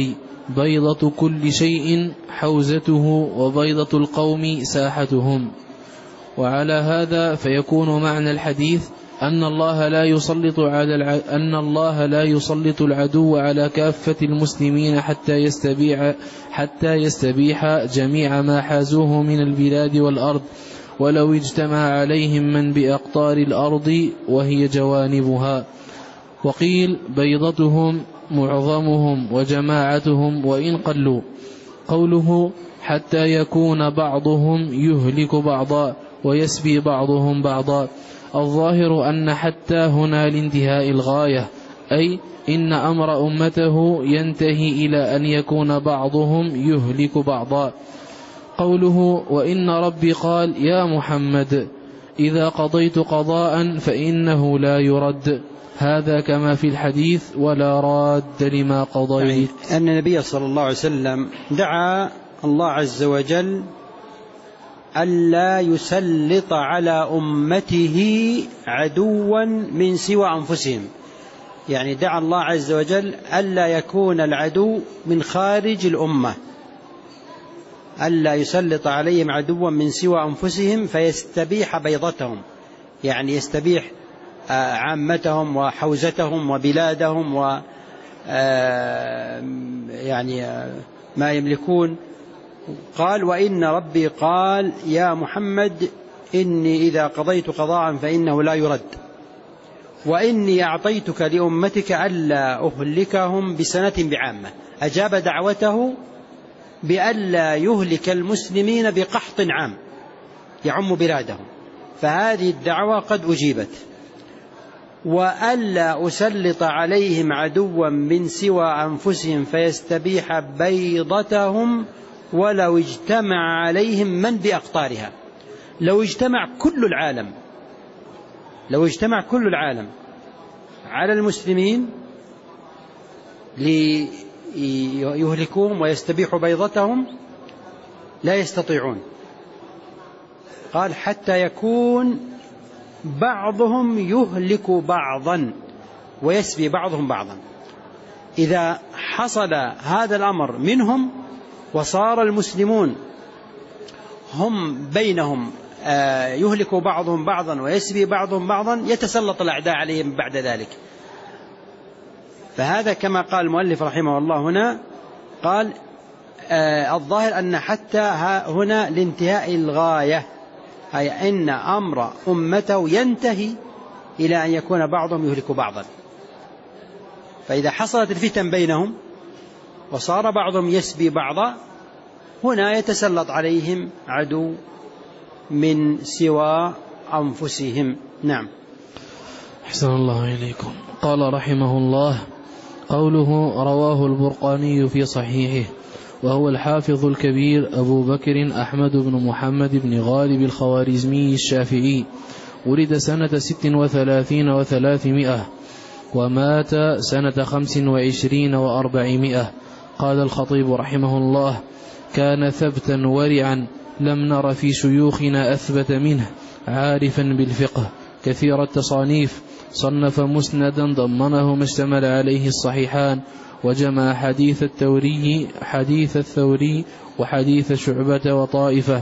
بيضة كل شيء حوزته، وبيضة القوم ساحتهم. وعلى هذا فيكون معنى الحديث أن الله لا يسلط على الع... أن الله لا يسلط العدو على كافة المسلمين حتى يستبيح حتى يستبيح جميع ما حازوه من البلاد والأرض، ولو اجتمع عليهم من بأقطار الأرض وهي جوانبها. وقيل بيضتهم معظمهم وجماعتهم وإن قلوا. قوله حتى يكون بعضهم يهلك بعضا ويسبي بعضهم بعضا، الظاهر أن حتى هنا لانتهاء الغاية، أي إن أمر أمته ينتهي إلى أن يكون بعضهم يهلك بعضا. قوله وإن ربي قال يا محمد إذا قضيت قضاء فإنه لا يرد، هذا كما في الحديث ولا راد لما قضيت. يعني أن النبي صلى الله عليه وسلم دعا الله عز وجل ألا يسلط على أمته عدوا من سوى أنفسهم، يعني دعا الله عز وجل ألا يكون العدو من خارج الأمة، ألا يسلط عليهم عدوا من سوى أنفسهم فيستبيح بيضتهم، يعني يستبيح عامتهم وحوزتهم وبلادهم و يعني ما يملكون. قال وإن ربي قال يا محمد إني إذا قضيت قضاء فإنه لا يرد، وإني أعطيتك لأمتك ألا أهلكهم بسنة بعامة. أجاب دعوته بألا يهلك المسلمين بقحط عام يعم بلادهم، فهذه الدعوة قد أجيبت. وألا أسلط عليهم عدوا من سوى أنفسهم فيستبيح بيضتهم ولو اجتمع عليهم من بأقطارها. لو اجتمع كل العالم لو اجتمع كل العالم على المسلمين ليهلكوهم ويستبيحوا بيضتهم لا يستطيعون. قال حتى يكون بعضهم يهلك بعضا ويسبي بعضهم بعضا. إذا حصل هذا الأمر منهم وصار المسلمون هم بينهم يهلك بعضهم بعضا ويسبي بعضهم بعضا، يتسلط الأعداء عليهم بعد ذلك. فهذا كما قال المؤلف رحمه الله هنا، قال الظاهر أن حتى هنا لانتهاء الغاية، أي أن أمر أمته ينتهي إلى أن يكون بعضهم يهلك بعضا. فإذا حصلت الفتن بينهم وصار بعضهم يسبي بعضا، هنا يتسلط عليهم عدو من سوى أنفسهم. نعم. أحسن الله إليكم. قال رحمه الله قوله رواه البرقاني في صحيحه، وهو الحافظ الكبير أبو بكر أحمد بن محمد بن غالب الخوارزمي الشافعي، ولد سنة ست وثلاثين وثلاثمائة ومات سنة خمس وعشرين وأربعمائة. قال الخطيب رحمه الله كان ثبتا ورعا لم نر في شيوخنا أثبت منه، عارفا بالفقه كثير التصانيف، صنف مسندا ضمنه ما اشتمل عليه الصحيحان، وجمع حديث الثوري حديث الثوري وحديث شعبة وطائفة.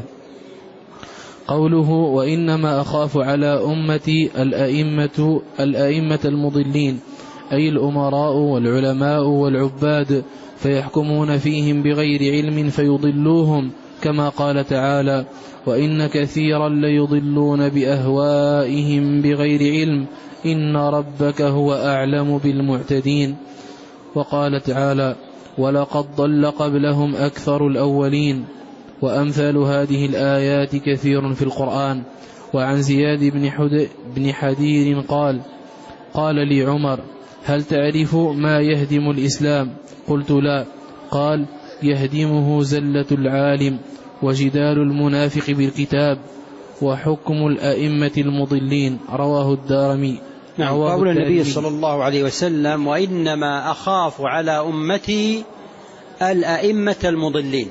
قوله وإنما أخاف على أمتي الأئمة, الأئمة المضلين، أي الأمراء والعلماء والعباد، فيحكمون فيهم بغير علم فيضلوهم، كما قال تعالى وإن كثيرا ليضلون بأهوائهم بغير علم إن ربك هو أعلم بالمعتدين. وقال تعالى ولقد ضل قبلهم أكثر الأولين. وأمثال هذه الآيات كثير في القرآن. وعن زياد بن, بن حدير قال قال لي عمر هل تعرف ما يهدم الإسلام؟ قلت لا. قال يهدمه زلة العالم وجدال المنافق بالكتاب وحكم الأئمة المضلين. رواه الدارمي. نعم. قول النبي صلى الله عليه وسلم وإنما أخاف على أمتي الأئمة المضلين.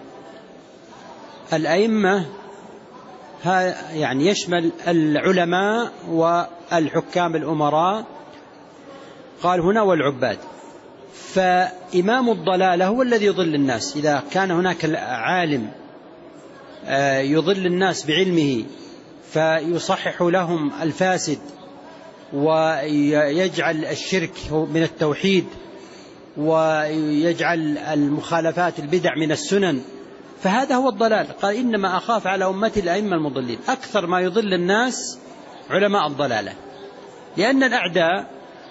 الأئمة يعني يشمل العلماء والحكام الأمراء، قال هنا والعباد. فإمام الضلالة هو الذي يضل الناس. إذا كان هناك عالم يضل الناس بعلمه فيصحح لهم الفاسد ويجعل الشرك من التوحيد ويجعل المخالفات البدع من السنن، فهذا هو الضلال. قال إنما أخاف على أمتي الأئمة المضلين. أكثر ما يضل الناس علماء الضلالة، لأن الأعداء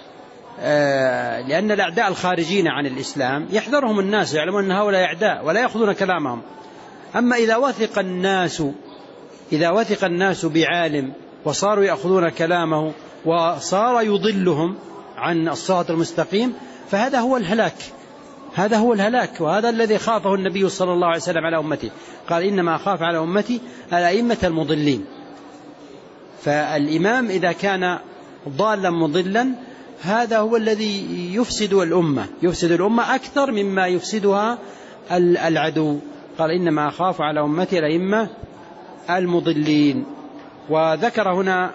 لأن الأعداء الخارجين عن الإسلام يحذرهم الناس، يعلمون أن هؤلاء أعداء ولا يأخذون كلامهم. أما إذا وثق الناس إذا وثق الناس بعالم وصاروا يأخذون كلامه وصار يضلهم عن الصراط المستقيم، فهذا هو الهلاك. هذا هو الهلاك، وهذا الذي خافه النبي صلى الله عليه وسلم على أمته. قال إنما أخاف على أمتي الأئمة المضلين. فالإمام إذا كان ضالا مضلا هذا هو الذي يفسد الأمة يفسد الأمة أكثر مما يفسدها العدو. قال إنما أخاف على أمتي الأئمة المضلين. وذكر هنا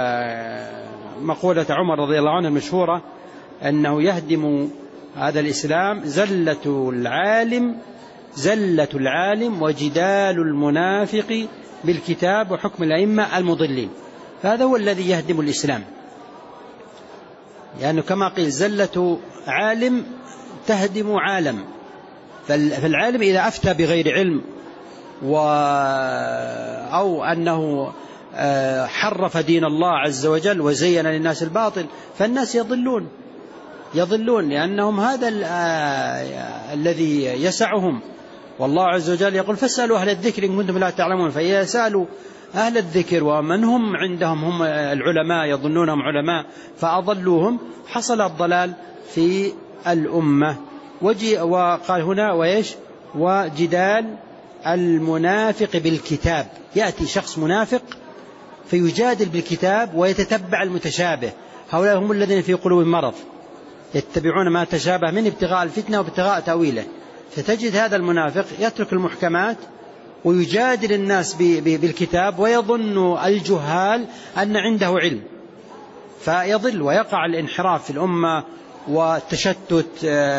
مقولة عمر رضي الله عنه المشهورة أنه يهدم هذا الإسلام زلة العالم زلة العالم وجدال المنافق بالكتاب وحكم الأئمة المضلين. هذا هو الذي يهدم الإسلام، لأنه يعني كما قيل زلة عالم تهدم عالم. فالعالم إذا أفتى بغير علم و أو أنه حرف دين الله عز وجل وزين للناس الباطل فالناس يضلون يضلون لأنهم هذا الذي يسعهم. والله عز وجل يقول فاسألوا أهل الذكر إن كنتم لا تعلمون. فإذا سألوا أهل الذكر ومن هم عندهم هم العلماء يظنونهم علماء فأضلوهم، حصل الضلال في الأمة. وجي وقال هنا وإيش وجدال المنافق بالكتاب. يأتي شخص منافق فيجادل بالكتاب ويتتبع المتشابه. هؤلاء هم الذين في قلوبهم مرض يتبعون ما تشابه من ابتغاء الفتنة وابتغاء تأويله. فتجد هذا المنافق يترك المحكمات ويجادل الناس بالكتاب ويظن الجهال أن عنده علم، فيضل ويقع الانحراف في الأمة وتشتت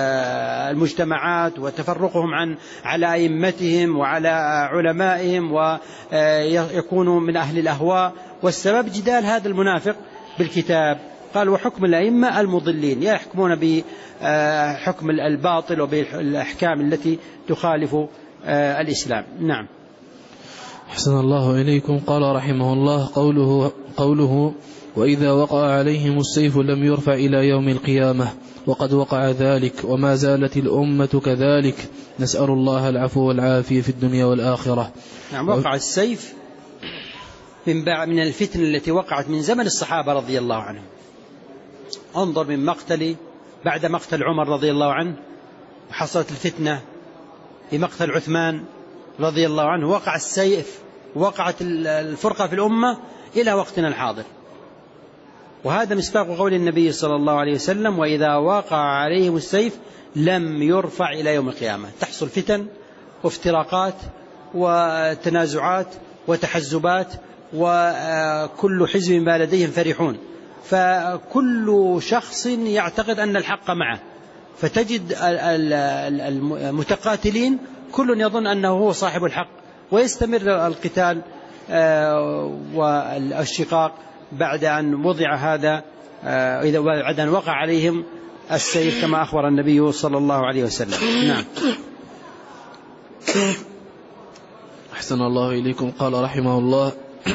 المجتمعات وتفرقهم عن على أئمتهم وعلى علمائهم ويكونوا من أهل الأهواء. والسبب جدال هذا المنافق بالكتاب. قال وحكم الأئمة المضلين، يحكمون بحكم الباطل وبالأحكام التي تخالف الإسلام. نعم. أحسن الله إليكم. قال رحمه الله قوله, قوله وإذا وقع عليهم السيف لم يرفع إلى يوم القيامة، وقد وقع ذلك وما زالت الأمة كذلك، نسأل الله العفو والعافية في الدنيا والآخرة. نعم. وقع السيف من من الفتن التي وقعت من زمن الصحابة رضي الله عنهم. انظر من مقتل بعد مقتل عمر رضي الله عنه وحصلت الفتنة بمقتل عثمان رضي الله عنه، وقع السيف وقعت الفرقة في الأمة إلى وقتنا الحاضر. وهذا مصداق قول النبي صلى الله عليه وسلم وإذا وقع عليهم السيف لم يرفع إلى يوم القيامة. تحصل فتن وافتراقات وتنازعات وتحزبات وكل حزب ما لديهم فرحون، فكل شخص يعتقد أن الحق معه، فتجد المتقاتلين كل يظن أنه هو صاحب الحق، ويستمر القتال والشقاق بعد أن وضع هذا إذا بعد أن وقع عليهم السيف كما أخبر النبي صلى الله عليه وسلم. نعم. أحسن الله إليكم. قال رحمه الله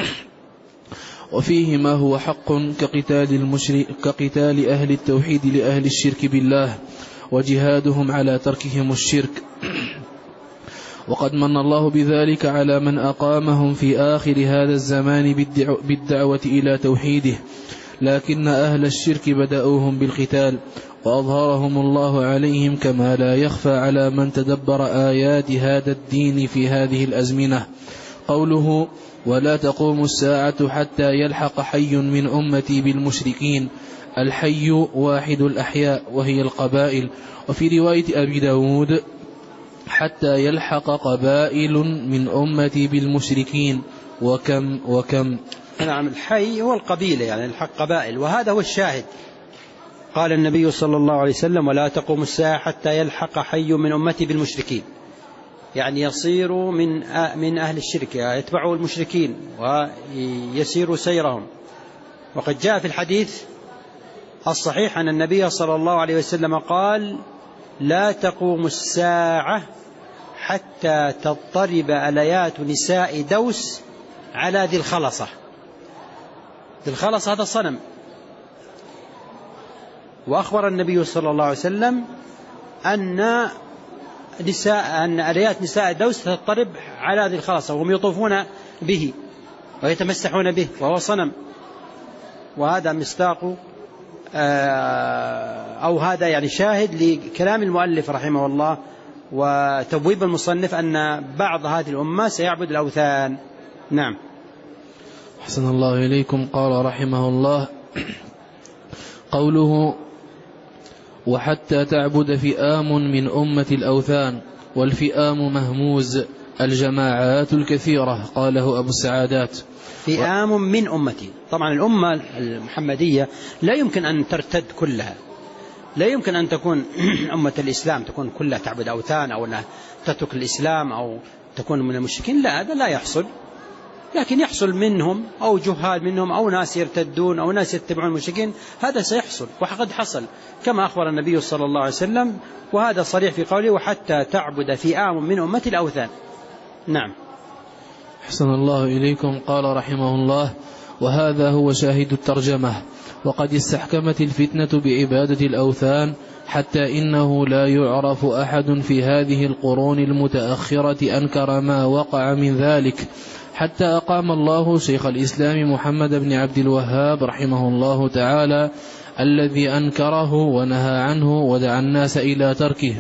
وفيه ما هو حق كقتال, المشرك كقتال أهل التوحيد لأهل الشرك بالله وجهادهم على تركهم الشرك، وقد من الله بذلك على من أقامهم في آخر هذا الزمان بالدعوة إلى توحيده، لكن أهل الشرك بدأوهم بالقتال وأظهرهم الله عليهم كما لا يخفى على من تدبر آيات هذا الدين في هذه الأزمنة. قوله ولا تقوم الساعة حتى يلحق حي من أمتي بالمشركين، الحي واحد الأحياء وهي القبائل. وفي رواية أبي داود حتى يلحق قبائل من أمتي بالمشركين، وكم وكم. نعم. الحي هو القبيلة يعني الحق قبائل، وهذا هو الشاهد قال النبي صلى الله عليه وسلم: ولا تقوم الساعة حتى يلحق حي من أمتي بالمشركين، يعني يصيروا من من أهل الشرك، يتبعوا المشركين ويسيروا سيرهم. وقد جاء في الحديث الصحيح أن النبي صلى الله عليه وسلم قال: لا تقوم الساعة حتى تضطرب أليات نساء دوس على ذي الخلصة. ذي الخلصة هذا صنم. وأخبر النبي صلى الله عليه وسلم أن نساء أن أليات نساء دوس تضطرب على ذي الخلصة وهم يطوفون به ويتمسحون به وهو صنم. وهذا مصداق أو هذا يعني شاهد لكلام المؤلف رحمه الله وتبويب المصنف أن بعض هذه الأمة سيعبد الأوثان. نعم. أحسن الله إليكم. قال رحمه الله: قوله: وحتى تعبد فئام من أمة الأوثان، والفئام مهموز الجماعات الكثيرة. قاله أبو السعادات: فئام من أمتي. طبعا الأمة المحمدية لا يمكن أن ترتد كلها، لا يمكن أن تكون أمة الإسلام تكون كلها تعبد أوثان أو أنها تترك الإسلام أو تكون من المشركين، لا، هذا لا يحصل. لكن يحصل منهم أو جهال منهم أو ناس يرتدون أو ناس يتبعون المشركين، هذا سيحصل وقد حصل كما أخبر النبي صلى الله عليه وسلم، وهذا صريح في قوله: وحتى تعبد فئام من أمة الأوثان. نعم. أحسن الله إليكم. قال رحمه الله: وهذا هو شاهد الترجمة. وقد استحكمت الفتنة بعبادة الأوثان حتى إنه لا يعرف أحد في هذه القرون المتأخرة أنكر ما وقع من ذلك، حتى أقام الله شيخ الإسلام محمد بن عبد الوهاب رحمه الله تعالى الذي أنكره ونهى عنه ودعا الناس إلى تركه،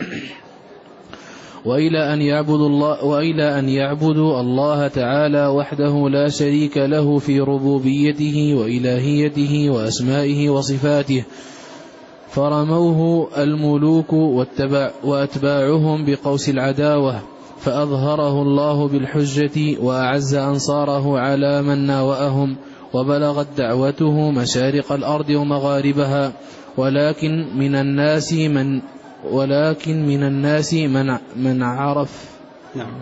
وإلى أن يعبدوا الله وإلى أن يعبدوا الله تعالى وحده لا شريك له في ربوبيته وإلهيته وأسمائه وصفاته. فرموه الملوك وأتباعهم بقوس العداوة، فأظهره الله بالحجة وأعز أنصاره على من ناوأهم، وبلغت دعوته مشارق الأرض ومغاربها. ولكن من الناس من ولكن من الناس من من عرف نعم.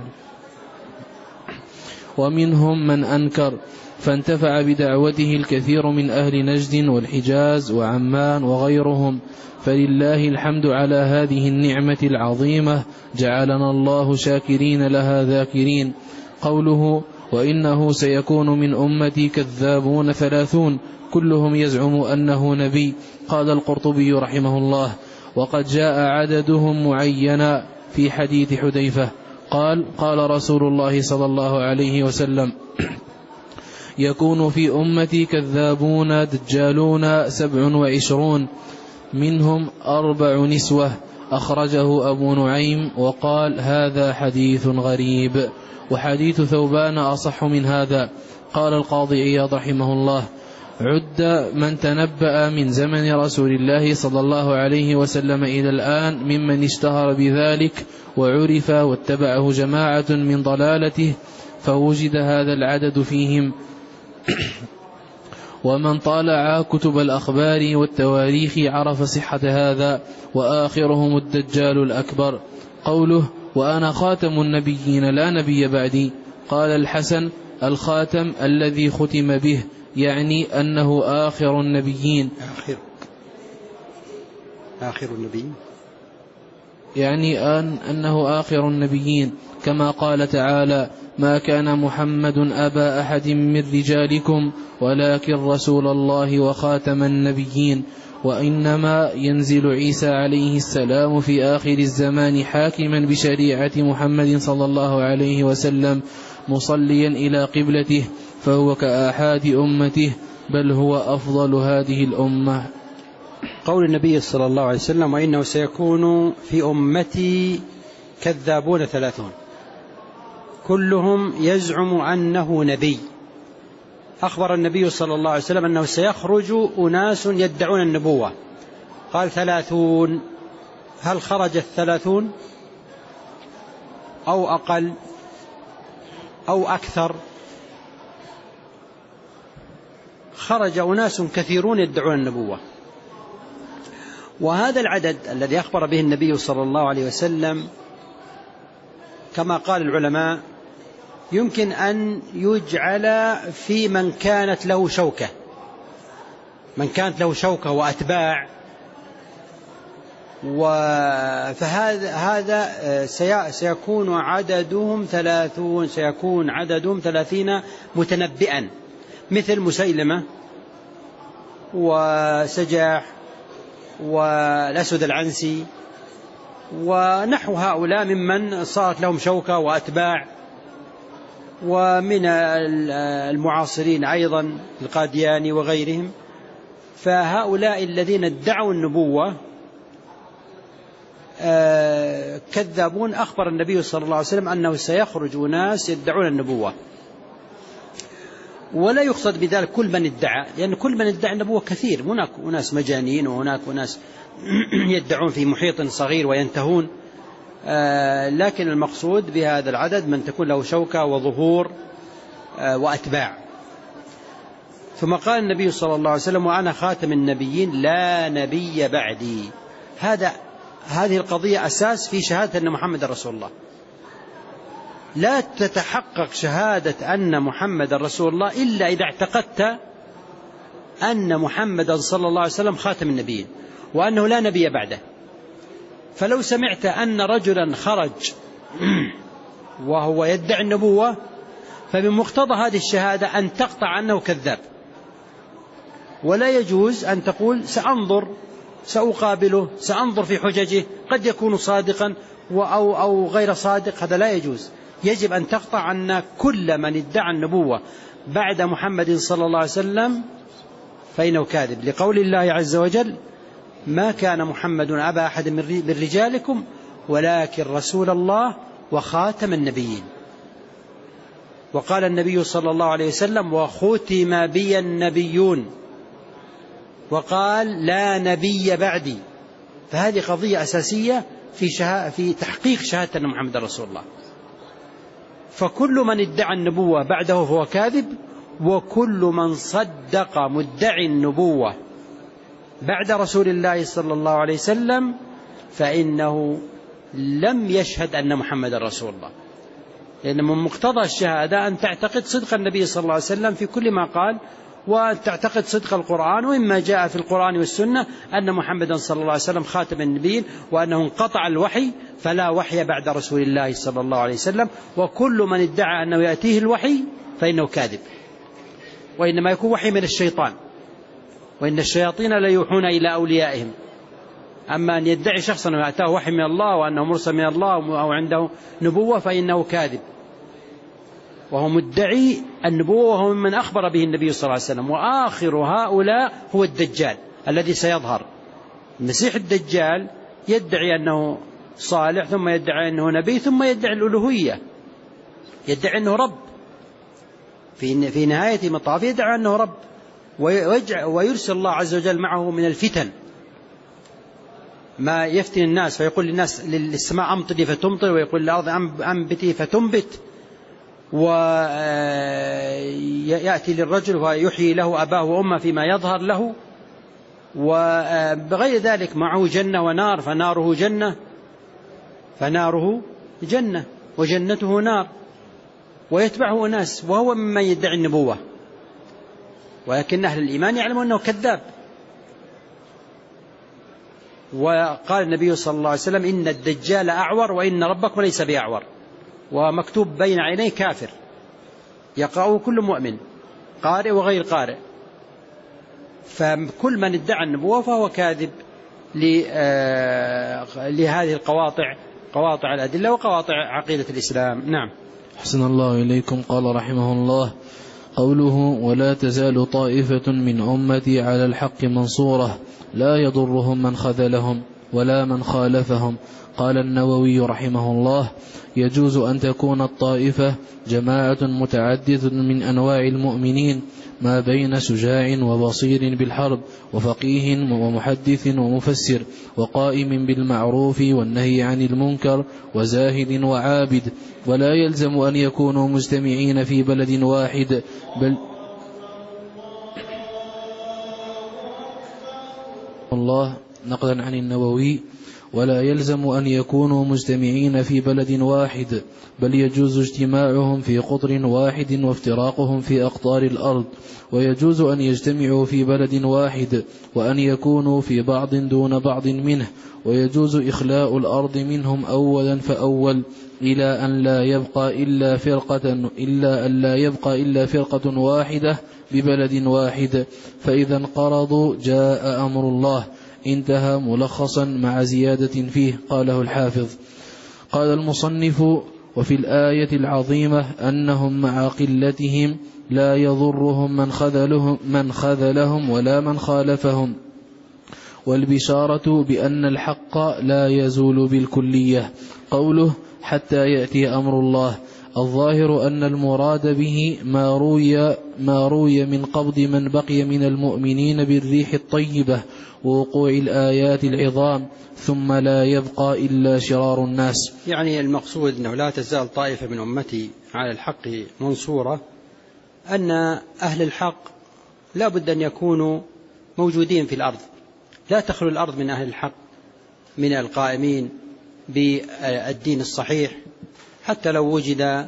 ومنهم من أنكر، فانتفع بدعوته الكثير من أهل نجد والحجاز وعمان وغيرهم. فلله الحمد على هذه النعمة العظيمة، جعلنا الله شاكرين لها ذاكرين. قوله: وإنه سيكون من أمتي كذابون ثلاثون كلهم يزعم أنه نبي. قال القرطبي رحمه الله: وقد جاء عددهم معينا في حديث حذيفة قال: قال رسول الله صلى الله عليه وسلم: يكون في أمتي كذابون دجالون سبع وعشرون منهم أربع نسوة. أخرجه أبو نعيم وقال: هذا حديث غريب. وحديث ثوبان أصح من هذا. قال القاضي عياض رحمه الله: عد من تنبأ من زمن رسول الله صلى الله عليه وسلم إلى الآن ممن اشتهر بذلك وعرف واتبعه جماعة من ضلالته، فوجد هذا العدد فيهم. ومن طالع كتب الأخبار والتواريخ عرف صحة هذا، وآخرهم الدجال الأكبر. قوله: وأنا خاتم النبيين لا نبي بعدي. قال الحسن: الخاتم الذي ختم به، يعني أنه آخر النبيين. آخر آخر النبيين يعني أن أنه آخر النبيين، كما قال تعالى: ما كان محمد أبا أحد من رجالكم ولكن رسول الله وخاتم النبيين. وإنما ينزل عيسى عليه السلام في آخر الزمان حاكما بشريعة محمد صلى الله عليه وسلم مصليا إلى قبلته، فهو كآحاد أمته، بل هو أفضل هذه الأمة. قول النبي صلى الله عليه وسلم: وإنه سيكون في أمتي كذابون ثلاثون كلهم يزعم أنه نبي. أخبر النبي صلى الله عليه وسلم أنه سيخرج أناس يدعون النبوة، قال ثلاثون. هل خرج الثلاثون أو أقل أو أكثر؟ خرج أناس كثيرون يدعون النبوة، وهذا العدد الذي أخبر به النبي صلى الله عليه وسلم كما قال العلماء يمكن أن يجعل في من كانت له شوكة، من كانت له شوكة وأتباع، فهذا هذا سيكون عددهم ثلاثون سيكون عددهم ثلاثين متنبئا، مثل مسيلمة وسجاح والأسود العنسي ونحو هؤلاء ممن صارت لهم شوكة وأتباع، ومن المعاصرين أيضا القادياني وغيرهم. فهؤلاء الذين ادعوا النبوة كذابون. أخبر النبي صلى الله عليه وسلم أنه سيخرج ناس يدعون النبوة، ولا يقصد بذلك كل من ادعى، لأن كل من ادعى النبوة كثير، هناك أناس مجانين وهناك أناس يدعون في محيط صغير وينتهون، لكن المقصود بهذا العدد من تكون له شوكة وظهور وأتباع. ثم قال النبي صلى الله عليه وسلم: وأنا خاتم النبيين لا نبي بعدي. هذا هذه القضية أساس في شهادة أن محمد رسول الله. لا تتحقق شهادة أن محمد رسول الله إلا إذا اعتقدت أن محمد صلى الله عليه وسلم خاتم النبيين وأنه لا نبي بعده. فلو سمعت أن رجلا خرج وهو يدعي النبوة فمن مقتضى هذه الشهادة أن تقطع أنه كذاب، ولا يجوز أن تقول سأنظر سأقابله سأنظر في حججه قد يكون صادقا أو, أو غير صادق. هذا لا يجوز. يجب أن تقطع أن كل من ادعى النبوة بعد محمد صلى الله عليه وسلم فإنه كاذب، لقول الله عز وجل: ما كان محمد أبا أحد من رجالكم ولكن رسول الله وخاتم النبيين. وقال النبي صلى الله عليه وسلم: وختم بي النبيون، وقال: لا نبي بعدي. فهذه قضية أساسية في, شها... في تحقيق شهادة أن محمد رسول الله. فكل من ادعى النبوة بعده هو كاذب، وكل من صدق مدعي النبوة بعد رسول الله صلى الله عليه وسلم فإنه لم يشهد أن محمد رسول الله. لأن من مقتضى الشهادة أن تعتقد صدق النبي صلى الله عليه وسلم في كل ما قال، وأن تعتقد صدق القرآن وإما جاء في القرآن والسنة أن محمدا صلى الله عليه وسلم خاتم النبيين، وأنه انقطع الوحي فلا وحي بعد رسول الله صلى الله عليه وسلم. وكل من ادعى أنه يأتيه الوحي فإنه كاذب، وإنما يكون وحي من الشيطان، وإن الشياطين لا يوحون إلى أوليائهم. أما أن يدعي شخص أنه أتاه وحي من الله وأنه مرسل من الله أو عنده نبوة فإنه كاذب، وهو مدعي النبوة وهو من أخبر به النبي صلى الله عليه وسلم. وآخر هؤلاء هو الدجال الذي سيظهر. المسيح الدجال يدعي أنه صالح، ثم يدعي أنه نبي، ثم يدعي الألوهية، يدعي أنه رب. في في نهاية مطاف يدعي أنه رب، ويرسل الله عز وجل معه من الفتن ما يفتن الناس، فيقول للناس للسماء أمطري فتمطر، ويقول للأرض أنبتي فتنبت، ويأتي للرجل ويحيي له أباه وأمه فيما يظهر له، وبغير ذلك معه جنة ونار، فناره جنة فناره جنة وجنته نار، ويتبعه ناس وهو ممن يدعي النبوة، ولكن أهل الإيمان يعلمون أنه كذاب. وقال النبي صلى الله عليه وسلم: إن الدجال أعور وإن ربكم ليس بأعور، ومكتوب بين عينيه كافر يقرأه كل مؤمن قارئ وغير قارئ. فكل من ادعى النبوة فهو كاذب لهذه القواطع، قواطع الأدلة وقواطع عقيدة الإسلام. نعم. أحسن الله إليكم. قال رحمه الله: قوله: ولا تزال طائفة من أمتي على الحق منصورة لا يضرهم من خذلهم ولا من خالفهم. قال النووي رحمه الله: يجوز أن تكون الطائفة جماعة متعددة من أنواع المؤمنين ما بين شجاع وبصير بالحرب وفقيه ومحدث ومفسر وقائم بالمعروف والنهي عن المنكر وزاهد وعابد، ولا يلزم أن يكونوا مجتمعين في بلد واحد، بل الله نقلا عن النووي: ولا يلزم أن يكونوا مجتمعين في بلد واحد، بل يجوز اجتماعهم في قطر واحد وافتراقهم في أقطار الأرض، ويجوز أن يجتمعوا في بلد واحد وأن يكونوا في بعض دون بعض منه، ويجوز إخلاء الأرض منهم أولا فأول إلى أن لا يبقى إلا فرقة إلا أن لا يبقى إلا فرقة واحدة ببلد واحد، فإذا انقرضوا جاء أمر الله. انتهى ملخصا مع زيادة فيه. قاله الحافظ. قال المصنف: وفي الآية العظيمة أنهم مع قلتهم لا يضرهم من خذلهم, من خذلهم ولا من خالفهم، والبشارة بأن الحق لا يزول بالكلية. قوله: حتى يأتي أمر الله، الظاهر أن المراد به ما روي, ما روي من قبض من بقي من المؤمنين بالريح الطيبة ووقوع الآيات العظام، ثم لا يبقى إلا شرار الناس. يعني المقصود أنه لا تزال طائفة من أمتي على الحق منصورة، أن أهل الحق لا بد أن يكونوا موجودين في الأرض، لا تخلو الأرض من أهل الحق، من القائمين بالدين الصحيح. حتى لو وجد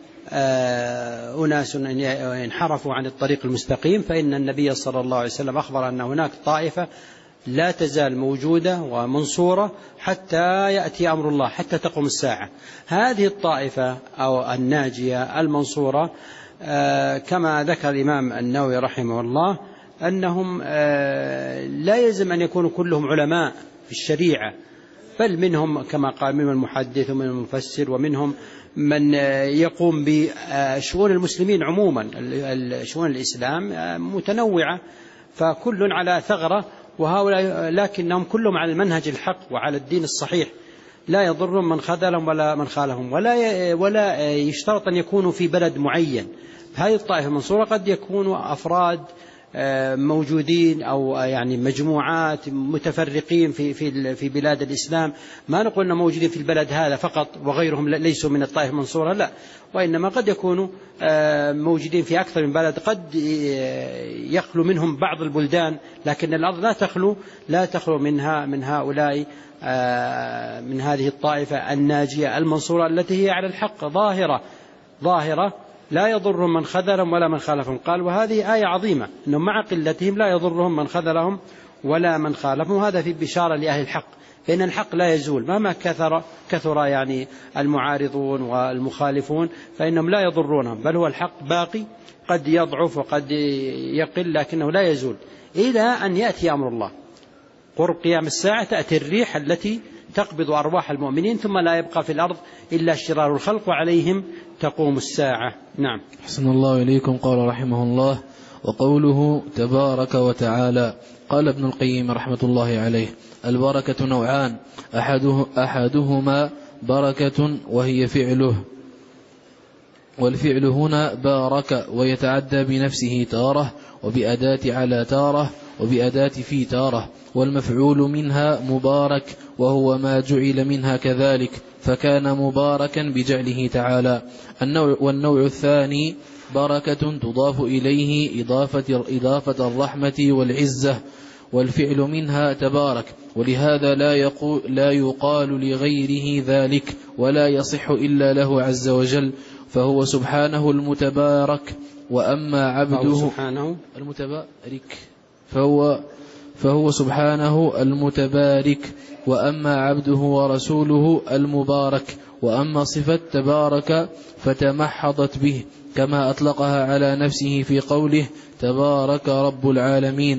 أناس انحرفوا عن الطريق المستقيم، فإن النبي صلى الله عليه وسلم أخبر أن هناك طائفة لا تزال موجودة ومنصورة حتى يأتي أمر الله، حتى تقوم الساعة. هذه الطائفة أو الناجية المنصورة كما ذكر الإمام النووي رحمه الله أنهم لا يلزم أن يكونوا كلهم علماء في الشريعة، بل منهم كما قال منهم المحدث ومنهم المفسر، ومنهم من يقوم بشؤون المسلمين عموما. شؤون الإسلام متنوعة، فكل على ثغرة، وهؤلاء لكنهم كلهم على المنهج الحق وعلى الدين الصحيح، لا يضرهم من خذلهم ولا من خالهم، ولا ولا يشترط أن يكونوا في بلد معين. هذه الطائفة المنصورة قد يكونوا أفراد موجودين أو يعني مجموعات متفرقين في في في بلاد الإسلام، ما نقول أنهم موجودين في البلد هذا فقط وغيرهم ليسوا من الطائفة المنصورة، لا، وإنما قد يكونوا موجودين في أكثر من بلد، قد يخلو منهم بعض البلدان، لكن الأرض لا تخلو لا تخلو منها من هؤلاء، من هذه الطائفة الناجية المنصورة التي هي على الحق ظاهرة ظاهرة لا يضرهم من خذلهم ولا من خالفهم. قال: وهذه آية عظيمة، أنهم مع قلتهم لا يضرهم من خذلهم ولا من خالفهم. هذا في بشارة لأهل الحق، فإن الحق لا يزول مهما كثر كثر يعني المعارضون والمخالفون، فإنهم لا يضرونهم، بل هو الحق باقي، قد يضعف وقد يقل لكنه لا يزول إلى أن يأتي أمر الله. قرب قيام الساعة تأتي الريح التي تقبض أرواح المؤمنين، ثم لا يبقى في الأرض إلا شرار الخلق وعليهم تقوم الساعة. نعم. حسن الله إليكم. قال رحمه الله: وقوله تبارك وتعالى. قال ابن القيم رحمة الله عليه: البركة نوعان، أحده أحدهما بركة وهي فعله، والفعل هنا بارك، ويتعدى بنفسه تارة، وبأداة على تارة، وبأداة في تارة، والمفعول منها مبارك، وهو ما جعل منها كذلك، فكان مباركا بجعله تعالى. النوع والنوع الثاني بركة تضاف إليه إضافة, إضافة الرحمة والعزة، والفعل منها تبارك، ولهذا لا, يقول لا يقال لغيره ذلك، ولا يصح إلا له عز وجل، فهو سبحانه المتبارك. وأما عبده سبحانه المتبارك فهو, فهو سبحانه المتبارك، وأما عبده ورسوله المبارك. وأما صفة تبارك فتمحضت به، كما أطلقها على نفسه في قوله تبارك رب العالمين،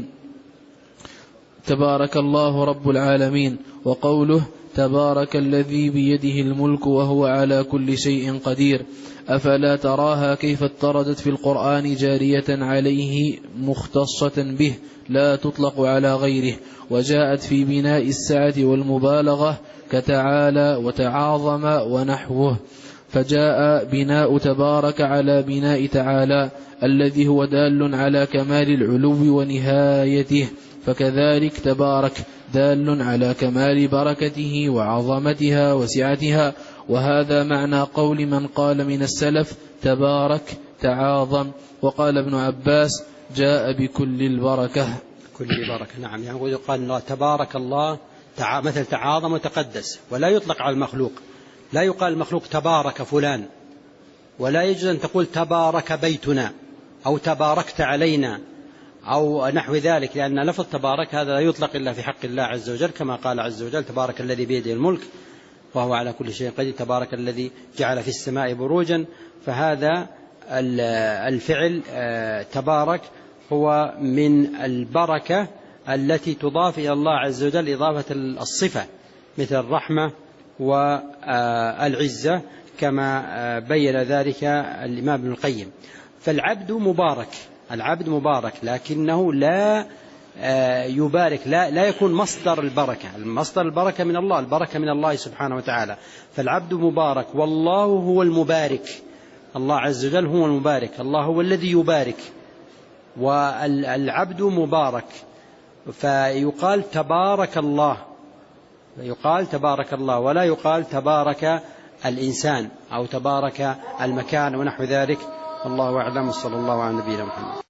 تبارك الله رب العالمين، وقوله تبارك الذي بيده الملك وهو على كل شيء قدير. أفلا تراها كيف اضطردت في القرآن جارية عليه مختصة به، لا تطلق على غيره، وجاءت في بناء السعة والمبالغة كتعالى وتعاظم ونحوه، فجاء بناء تبارك على بناء تعالى الذي هو دال على كمال العلو ونهايته، فكذلك تبارك دال على كمال بركته وعظمتها وسعتها. وهذا معنى قول من قال من السلف تبارك تعاظم. وقال ابن عباس جاء بكل البركة. كل بركة. نعم، يعني يقال تبارك الله مثل تعاظم وتقدس، ولا يطلق على المخلوق. لا يقال المخلوق تبارك فلان، ولا يجوز أن تقول تبارك بيتنا أو تباركت علينا أو نحو ذلك، لأن لفظ تبارك هذا لا يطلق إلا في حق الله عز وجل، كما قال عز وجل تبارك الذي بيده الملك وهو على كل شيء قدير، تبارك الذي جعل في السماء بروجا. فهذا الفعل تبارك هو من البركة التي تضاف إلى الله عز وجل إضافة الصفة، مثل الرحمة والعزة، كما بين ذلك الإمام ابن القيم. فالعبد مبارك، العبد مبارك، لكنه لا يبارك، لا, لا يكون مصدر البركة. المصدر البركة من الله، البركة من الله سبحانه وتعالى. فالعبد مبارك، والله هو المبارك، الله عز وجل هو المبارك، الله هو الذي يبارك، والعبد مبارك. فيقال تبارك الله، يقال تبارك الله، ولا يقال تبارك الإنسان أو تبارك المكان ونحو ذلك. الله أعلم، صلى الله على نبينا محمد.